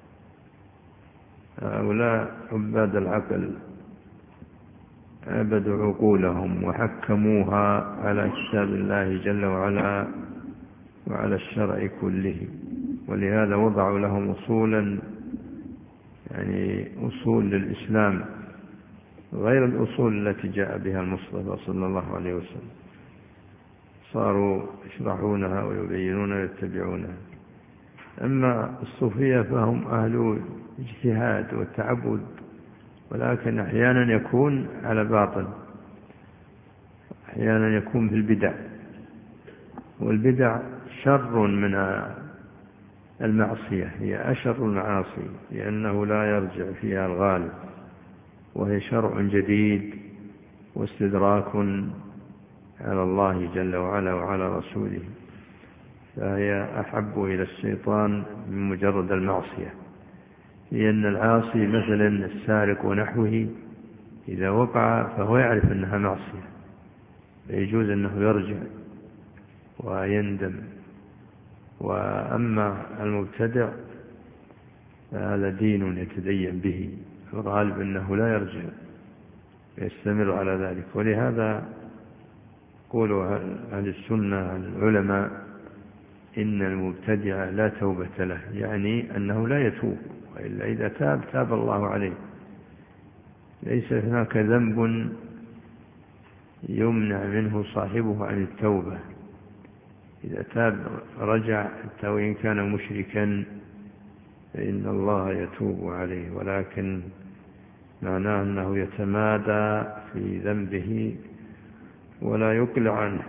هؤلاء عباد العقل عبدوا عقولهم وحكموها على كتاب الله جل وعلا وعلى الشرع كله، ولهذا وضعوا لهم أصولا، يعني أصول للإسلام غير الأصول التي جاء بها المصطفى صلى الله عليه وسلم، صاروا يشرحونها ويبينونها ويتبعونها. أما الصوفية فهم أهل اجتهاد والتعبد، ولكن أحيانا يكون على باطل، أحيانا يكون في البدع، والبدع شر من المعصية، هي أشر المعاصي لأنه لا يرجع فيها الغالب، وهي شرع جديد واستدراك على الله جل وعلا وعلى رسوله، فهي أحب إلى الشيطان من مجرد المعصية. لأن العاصي مثلا السارق ونحوه إذا وقع فهو يعرف أنها معصية، فيجوز أنه يرجع ويندم. وأما المبتدع فهذا دين يتدين به، الغالب أنه لا يرجع، يستمر على ذلك. ولهذا يقول أهل السنة العلماء إن المبتدع لا توبة له، يعني أنه لا يتوب، وإلا إذا تاب تاب الله عليه. ليس هناك ذنب يمنع منه صاحبه عن التوبة، إذا تاب رجع حتى وإن كان مشركا فإن الله يتوب عليه، ولكن معناه أنه يتمادى في ذنبه ولا يقلع عنه.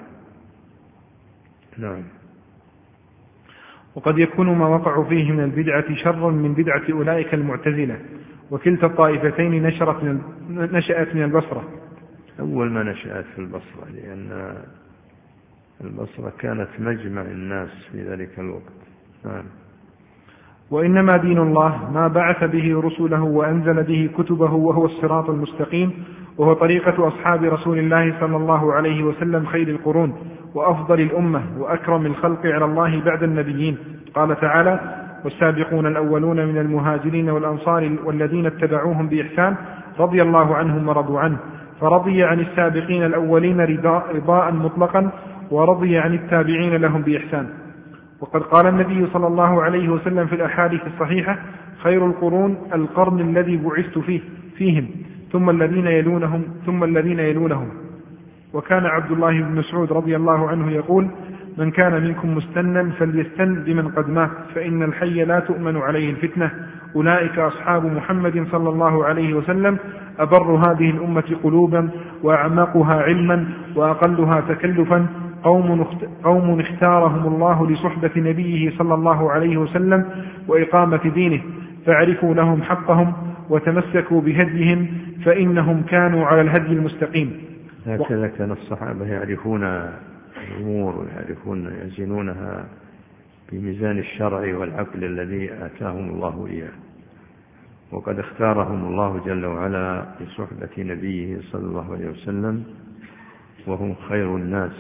نعم. وقد يكون ما وقعوا فيه من البدعة شرا من بدعة أولئك المعتزلة، وكلتا الطائفتين نشأت من البصرة. أول ما نشأت في البصرة، لأن البصرة كانت مجمع الناس في ذلك الوقت. نعم. وإنما دين الله ما بعث به رسله وأنزل به كتبه، وهو الصراط المستقيم، وهو طريقة أصحاب رسول الله صلى الله عليه وسلم خير القرون وأفضل الأمة وأكرم الخلق على الله بعد النبيين. قال تعالى: والسابقون الأولون من المهاجرين والأنصار والذين اتبعوهم بإحسان رضي الله عنهم ورضوا عنه. فرضي عن السابقين الأولين رضاء مطلقا، ورضي عن التابعين لهم بإحسان. وقد قال النبي صلى الله عليه وسلم في الأحاديث الصحيحة: خير القرون القرن الذي بعثت فيهم، ثم الذين يلونهم، ثم الذين يلونهم. وكان عبد الله بن مسعود رضي الله عنه يقول: من كان منكم مستنا فليستن بمن قد مات، فإن الحي لا تؤمن عليه الفتنة، أولئك أصحاب محمد صلى الله عليه وسلم، أبر هذه الأمة قلوبا وأعمقها علما وأقلها تكلفا، قوم اختارهم الله لصحبة نبيه صلى الله عليه وسلم وإقامة دينه، فاعرفوا لهم حقهم وتمسكوا بهديهم، فإنهم كانوا على الهدي المستقيم. هكذا كان الصحابة يعرفون الأمور ويعرفون يزنونها بميزان الشرع والعقل الذي آتاهم الله إياه. وقد اختارهم الله جل وعلا لصحبة نبيه صلى الله عليه وسلم، وهم خير الناس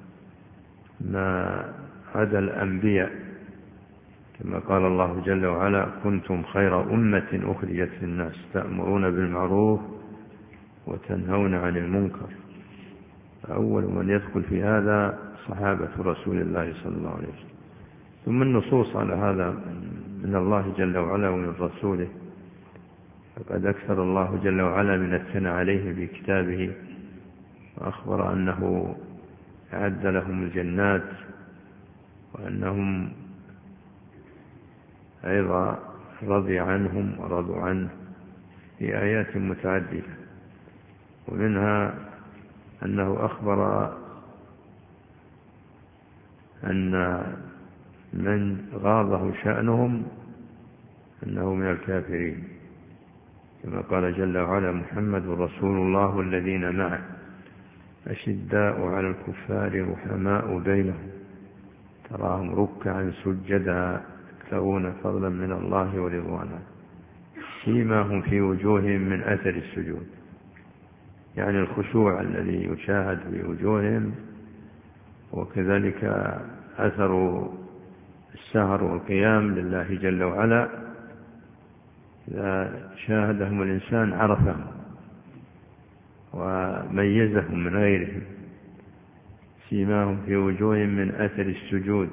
ما عدا الأنبياء، كما قال الله جل وعلا: كنتم خير أمة أخرجت للناس تأمرون بالمعروف وتنهون عن المنكر. فأول من يدخل في هذا صحابة رسول الله صلى الله عليه وسلم. ثم النصوص على هذا من الله جل وعلا ومن رسوله، فقد أكثر الله جل وعلا من الثناء عليه بكتابه وأخبر أنه أعد لهم الجنات، وأنهم أيضا رضي عنهم ورضوا عنه في آيات متعددة. ومنها أنه أخبر أن من غاضه شأنهم أنه من الكافرين، كما قال جل وعلا: محمد رسول الله والذين معه أشداء على الكفار رحماء بينهم تراهم ركعا سجدا يبتغون فضلا من الله ورضوانا سيماهم في وجوههم من أثر السجود، يعني الخشوع الذي يشاهد في وجوههم، وكذلك أثر السهر والقيام لله جل وعلا. إذا شاهدهم الإنسان عرفهم وميزهم من غيرهم. سيماهم في وجوههم من أثر السجود،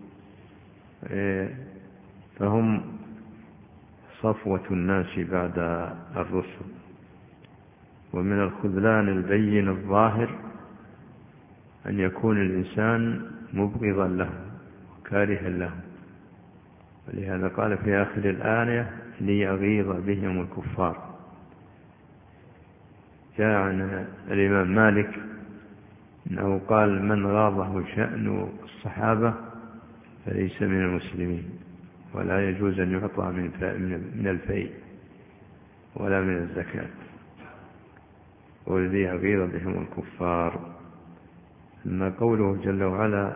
فهم صفوة الناس بعد الرسل. ومن الخذلان البين الظاهر أن يكون الإنسان مبغضا له وكارها له، ولهذا قال في آخر الآية: ليغيظ بهم الكفار. جاء عن الإمام مالك أنه قال: من غاضه شأن الصحابة فليس من المسلمين، ولا يجوز أن يعطى من الفيء ولا من الزكاة، والذي يغيظ بهم الكفار. ثم قوله جل وعلا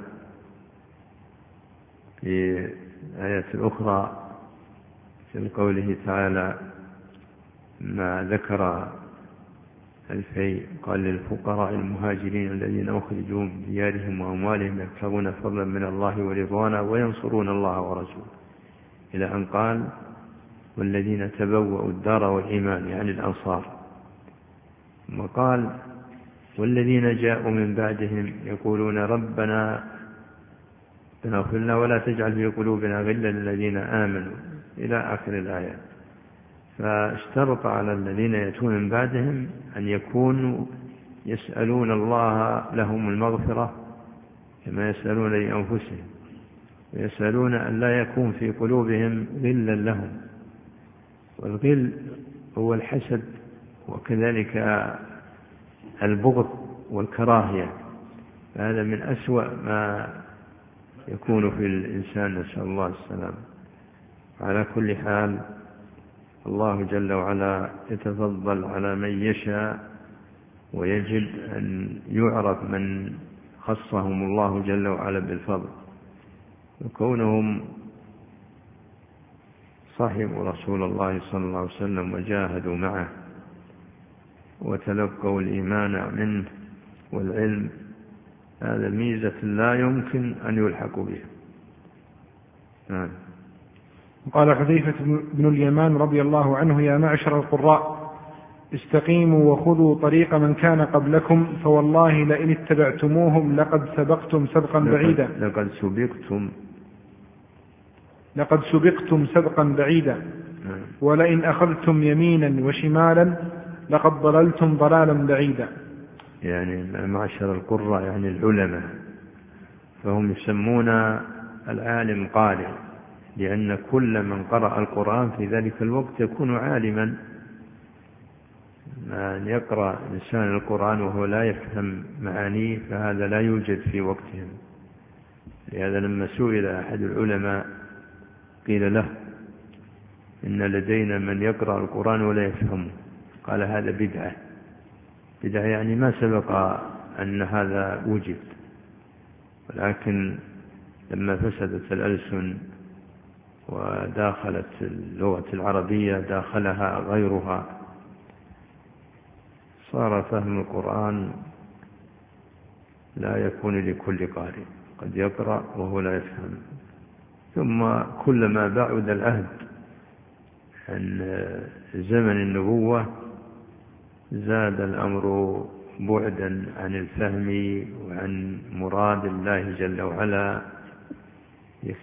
في آية أخرى في قوله تعالى ما ذكر الفيء قال: للفقراء المهاجرين الذين أخرجوا من ديارهم وأموالهم يبتغون فضلا من الله ورضوانا وينصرون الله ورسوله، إلى أن قال: والذين تبوأوا الدار والإيمان، يعني الأنصار. وقال: والذين جاءوا من بعدهم يقولون ربنا اغفر لنا ولا تجعل في قلوبنا غلا للذين آمنوا، إلى آخر الآية. فاشترط على الذين يأتون من بعدهم أن يكونوا يسألون الله لهم المغفرة كما يسألون لأنفسهم، ويسألون أن لا يكون في قلوبهم غلا لهم. والغل هو الحسد، وكذلك البغض والكراهية، فهذا من أسوأ ما يكون في الإنسان، نسأل الله السلام. على كل حال الله جل وعلا يتفضل على من يشاء، ويجب أن يعرف من خصهم الله جل وعلا بالفضل، وكونهم صحبوا رسول الله صلى الله عليه وسلم وجاهدوا معه وتلقوا الإيمان منه والعلم، هذا ميزة لا يمكن أن يلحق بها. قال حذيفة بن اليمان رضي الله عنه: يا معشر القراء استقيموا وخذوا طريق من كان قبلكم، فوالله لئن اتبعتموهم لقد سبقتم سبقا بعيدا. لقد سبقتم سبقا بعيدا، ولئن أخذتم يمينا وشمالا لقد ضللتم ضلالا بعيدا. يعني معشر القراء يعني العلماء، فهم يسمون العالم قارئ، لأن كل من قرأ القرآن في ذلك الوقت يكون عالما. من يقرأ لسان القرآن وهو لا يفهم معانيه فهذا لا يوجد في وقتهم. لهذا لما سئل أحد العلماء قيل له: إن لدينا من يقرأ القرآن ولا يفهمه. قال: هذا بدعة. بدعة يعني ما سبق أن هذا وجد، ولكن لما فسدت الألسن وداخلت اللغة العربية داخلها غيرها، صار فهم القرآن لا يكون لكل قارئ، قد يقرأ وهو لا يفهم. ثم كلما بعد العهد عن زمن النبوة زاد الأمر بعدا عن الفهم وعن مراد الله جل وعلا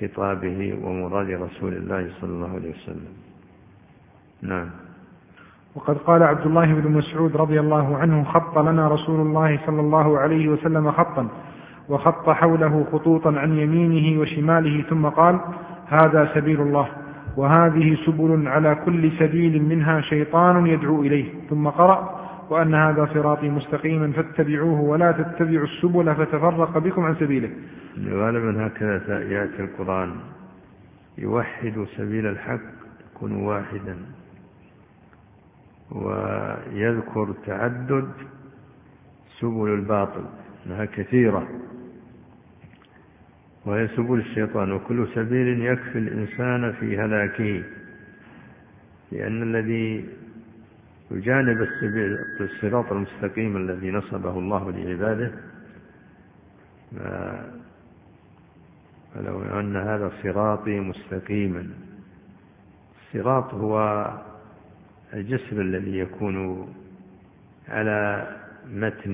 بخطابه ومراد رسول الله صلى الله عليه وسلم. نعم. وقد قال عبد الله بن مسعود رضي الله عنه: خط لنا رسول الله صلى الله عليه وسلم خطا، وخط حوله خطوطا عن يمينه وشماله، ثم قال: هذا سبيل الله، وهذه سبل، على كل سبيل منها شيطان يدعو إليه، ثم قرأ: وأن هذا صراطي مستقيما فاتبعوه ولا تتبعوا السبل فتفرق بكم عن سبيله. غالبا هكذا يأتي القرآن، يوحد سبيل الحق، يكون واحدا، ويذكر تعدد سبل الباطل أنها كثيرة، وهي سبل الشيطان، وكل سبيل يكفي الإنسان في هلاكه، لأن الذي يجانب الصراط المستقيم الذي نصبه الله لعباده، فلو أن هذا صراطي مستقيما. الصراط هو الجسر الذي يكون على متن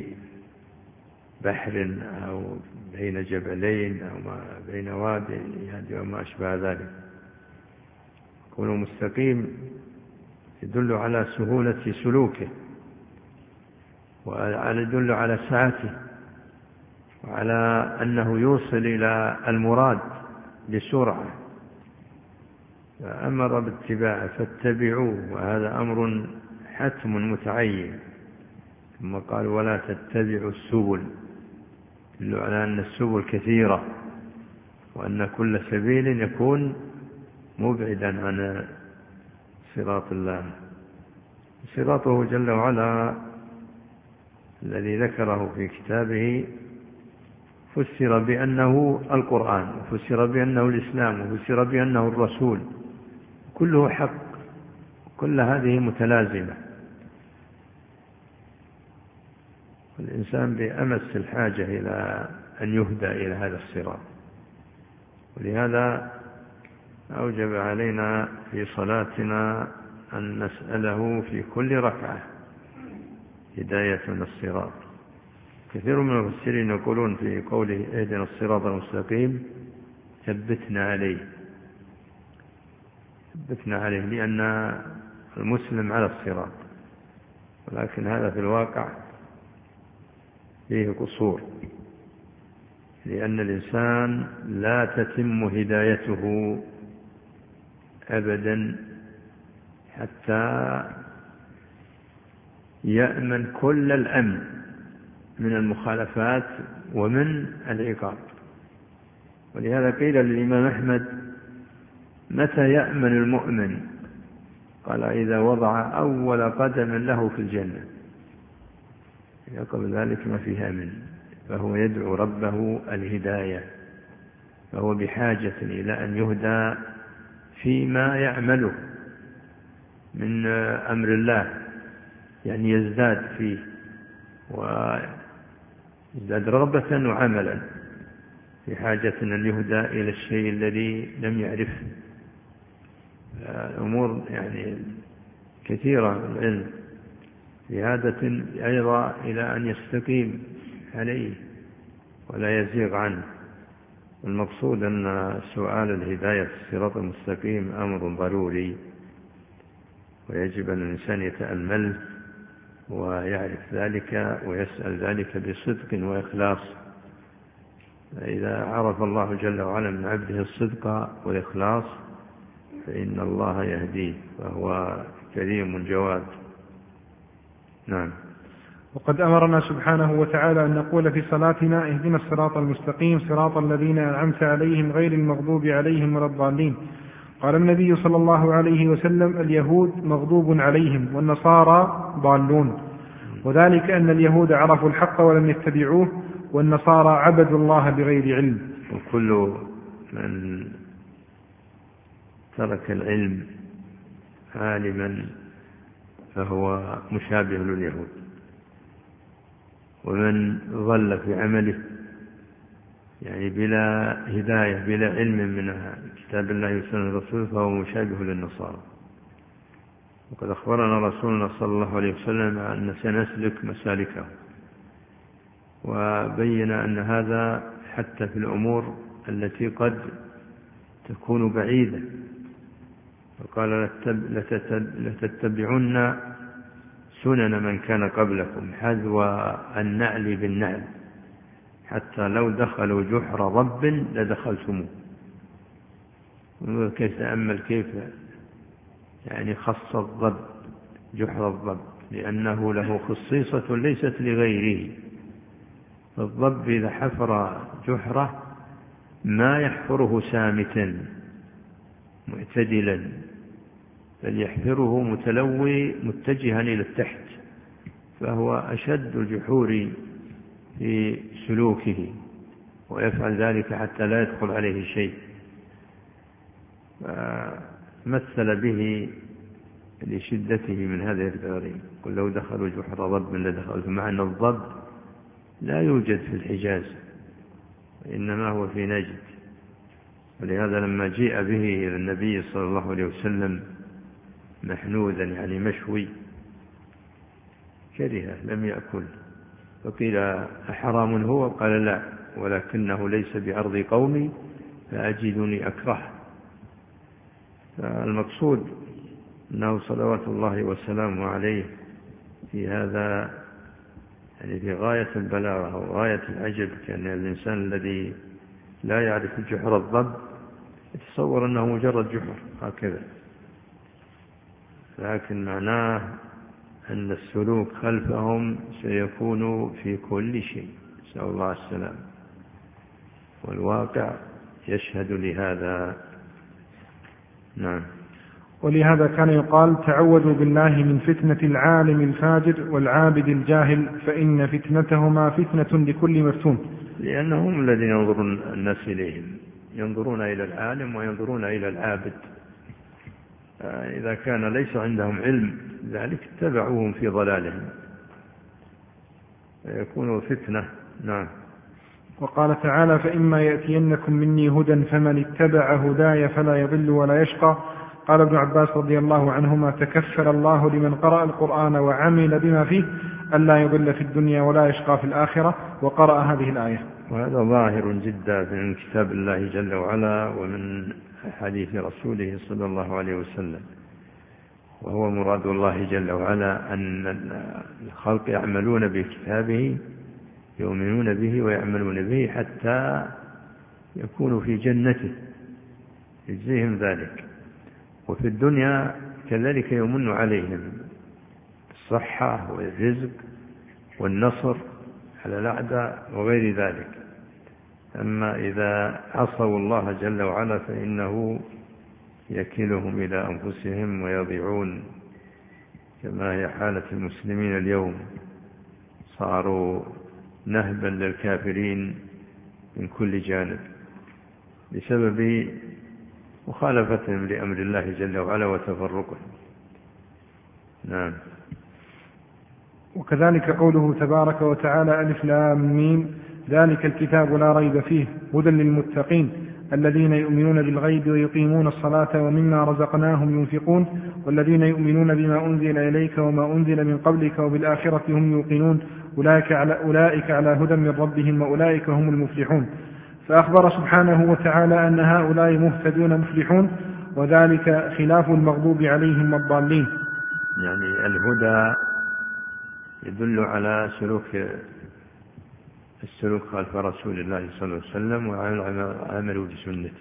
بحر أو بين جبلين أو بين وادي وما أشبه ذلك. يكون مستقيم يدل على سهولة سلوكه، ويدل على سعته، وعلى أنه يوصل إلى المراد بسرعة، فأمر باتباعه فاتبعوه، وهذا أمر حتم متعين. ثم قال: ولا تتبعوا السبل، يدل على أن السبل كثيرة، وأن كل سبيل يكون مبعدا عن صراط الله. صراطه جل وعلا الذي ذكره في كتابه فسر بأنه القرآن، وفسر بأنه الإسلام، وفسر بأنه الرسول، كله حق، كل هذه متلازمة. والإنسان بأمس الحاجة إلى أن يهدى إلى هذا الصراط، ولهذا أوجب علينا في صلاتنا أن نسأله في كل ركعة هداية الصراط. كثير من المفسرين يقولون في قوله: اهدنا الصراط المستقيم، ثبتنا عليه، ثبتنا عليه، لأن المسلم على الصراط، ولكن هذا في الواقع فيه قصور، لأن الإنسان لا تتم هدايته أبدا حتى يأمن كل الأمن من المخالفات ومن العقاب. ولهذا قيل للإمام أحمد: متى يأمن المؤمن؟ قال: إذا وضع أول قدم له في الجنة، قبل ذلك ما فيها أمن، فهو يدعو ربه الهداية، فهو بحاجة إلى أن يهدى فيما يعمله من أمر الله، يعني يزداد فيه ويزداد رغبة وعملا، في حاجة أن يهدى إلى الشيء الذي لم يعرفه. الأمور يعني كثيرة من العلم، بحاجة أيضا إلى أن يستقيم عليه ولا يزيغ عنه. المقصود أن سؤال الهداية في الصراط المستقيم أمر ضروري، ويجب أن الإنسان يتأمل ويعرف ذلك ويسأل ذلك بصدق وإخلاص. إذا عرف الله جل وعلا من عبده الصدق والإخلاص فإن الله يهديه، وهو كريم جواد. نعم. وقد أمرنا سبحانه وتعالى أن نقول في صلاتنا: اهدنا الصراط المستقيم، صراط الذين أنعمت عليهم غير المغضوب عليهم ولا الضالين. قال النبي صلى الله عليه وسلم: اليهود مغضوب عليهم، والنصارى ضالون. وذلك أن اليهود عرفوا الحق ولم يتبعوه، والنصارى عبدوا الله بغير علم. وكل من ترك العلم عالما فهو مشابه لليهود، ومن ظل في عمله يعني بلا هداية بلا علم من كتاب الله وسنة الرسول فهو مشابه للنصارى. وقد أخبرنا رسولنا صلى الله عليه وسلم أن سنسلك مسالكه، وبين أن هذا حتى في الأمور التي قد تكون بعيدة وقال لتتبعن سنن من كان قبلكم حذو النعل بالنعل حتى لو دخلوا جحر ضب لدخلتموه. كيف تأمل كيف يعني خص الضب جحر الضب لأنه له خصيصة ليست لغيره. الضب إذا حفر جحره ما يحفره سامتا معتدلا بل يحفره متلوي متجها إلى التحت، فهو أشد الجحور في سلوكه ويفعل ذلك حتى لا يدخل عليه شيء. فمثل به لشدته من هذه الغريب. قل لو دخلوا جحر ضب لدخلوا، مع أن الضب لا يوجد في الحجاز وإنما هو في نجد. ولهذا لما جيء به إلى النبي صلى الله عليه وسلم محنوذا يعني مشوي كرهه لم يأكل، فقيل أحرام هو؟ قال لا، ولكنه ليس بأرض قومي فأجدني أكره. فالمقصود أنه صلوات الله وسلامه عليه في هذا يعني في غاية البلاغة وغاية العجب، كأن الإنسان الذي لا يعرف جحر الضب يتصور أنه مجرد جحر هكذا، لكن معناه أن السلوك خلفهم سيكون في كل شيء، نسأل الله السلام، والواقع يشهد لهذا. نعم. ولهذا كان يقال تعوذوا بالله من فتنة العالم الفاجر والعابد الجاهل فإن فتنتهما فتنة لكل مفتون. لأنهم الذين ينظرون الناس إليهم، ينظرون إلى العالم وينظرون إلى العابد. إذا كان ليس عندهم علم ذلك اتبعوهم في ضلالهم فيكونوا فتنة. نعم. وقال تعالى فإما يأتينكم مني هدى فمن اتبع هداي فلا يضل ولا يشقى. قال ابن عباس رضي الله عنهما تكفل الله لمن قرأ القرآن وعمل بما فيه ألا يضل في الدنيا ولا يشقى في الآخرة، وقرأ هذه الآية. وهذا ظاهر جدا من كتاب الله جل وعلا ومن حديث رسوله صلى الله عليه وسلم، وهو مراد الله جل وعلا أن الخلق يعملون بكتابه يؤمنون به ويعملون به حتى يكونوا في جنته يجزيهم ذلك، وفي الدنيا كذلك يمن عليهم الصحة والرزق والنصر على الأعداء وغير ذلك. أما إذا عصوا الله جل وعلا فإنه يكلهم إلى أنفسهم ويضيعون، كما هي حالة المسلمين اليوم، صاروا نهبا للكافرين من كل جانب بسبب مخالفتهم لأمر الله جل وعلا وتفرقهم. نعم. وكذلك قوله تبارك وتعالى ألف لام ميم ذلك الكتاب لا ريب فيه هدى للمتقين الذين يؤمنون بالغيب ويقيمون الصلاة ومما رزقناهم ينفقون والذين يؤمنون بما أنزل إليك وما أنزل من قبلك وبالآخرة هم يوقنون أولئك على هدى من ربهم وأولئك هم المفلحون. فأخبر سبحانه وتعالى أن هؤلاء مهتدون مفلحون، وذلك خلاف المغضوب عليهم والضالين. يعني الهدى يدل على السلوك خلف رسول الله صلى الله عليه وسلم وعمل بسنته.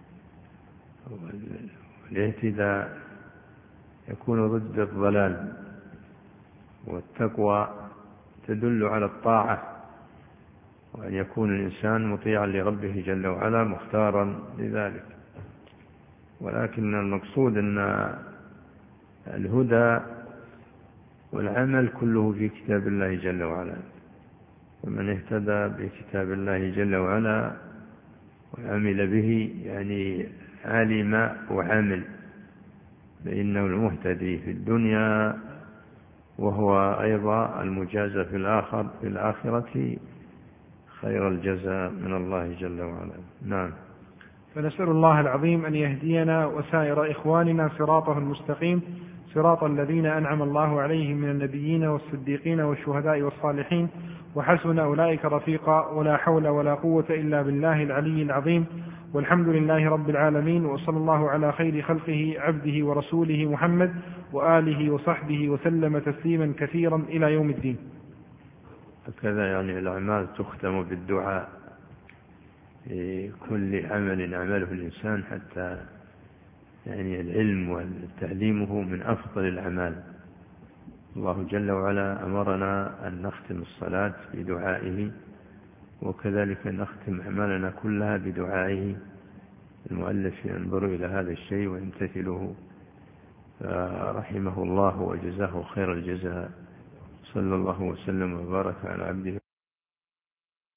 والاهتداء يكون ضد الضلال، والتقوى تدل على الطاعة، وأن يكون الإنسان مطيعا لربه جل وعلا مختارا لذلك. ولكن المقصود أن الهدى والعمل كله في كتاب الله جل وعلا، ومن اهتدى بكتاب الله جل وعلا وعمل به يعني علم وعمل فإنه المهتدي في الدنيا، وهو أيضا المجازى في الآخرة خير الجزاء من الله جل وعلا. نعم. فنسأل الله العظيم أن يهدينا وسائر إخواننا صراطه المستقيم، صراط الذين أنعم الله عليهم من النبيين والصديقين والشهداء والصالحين وحسن أولئك رفيقا، ولا حول ولا قوة إلا بالله العلي العظيم. والحمد لله رب العالمين، وصلى الله على خير خلقه عبده ورسوله محمد وآله وصحبه وسلم تسليما كثيرا إلى يوم الدين. هكذا يعني الأعمال تختم بالدعاء في كل عمل يعمله الإنسان، حتى يعني العلم وتعليمه من أفضل الأعمال. الله جل وعلا أمرنا أن نختم الصلاة بدعائه، وكذلك نختم أعمالنا كلها بدعائه. المؤلف ينظر إلى هذا الشيء ويمتثله، رحمه الله وجزاه خير الجزاء. صلى الله وسلم وبارك على عبده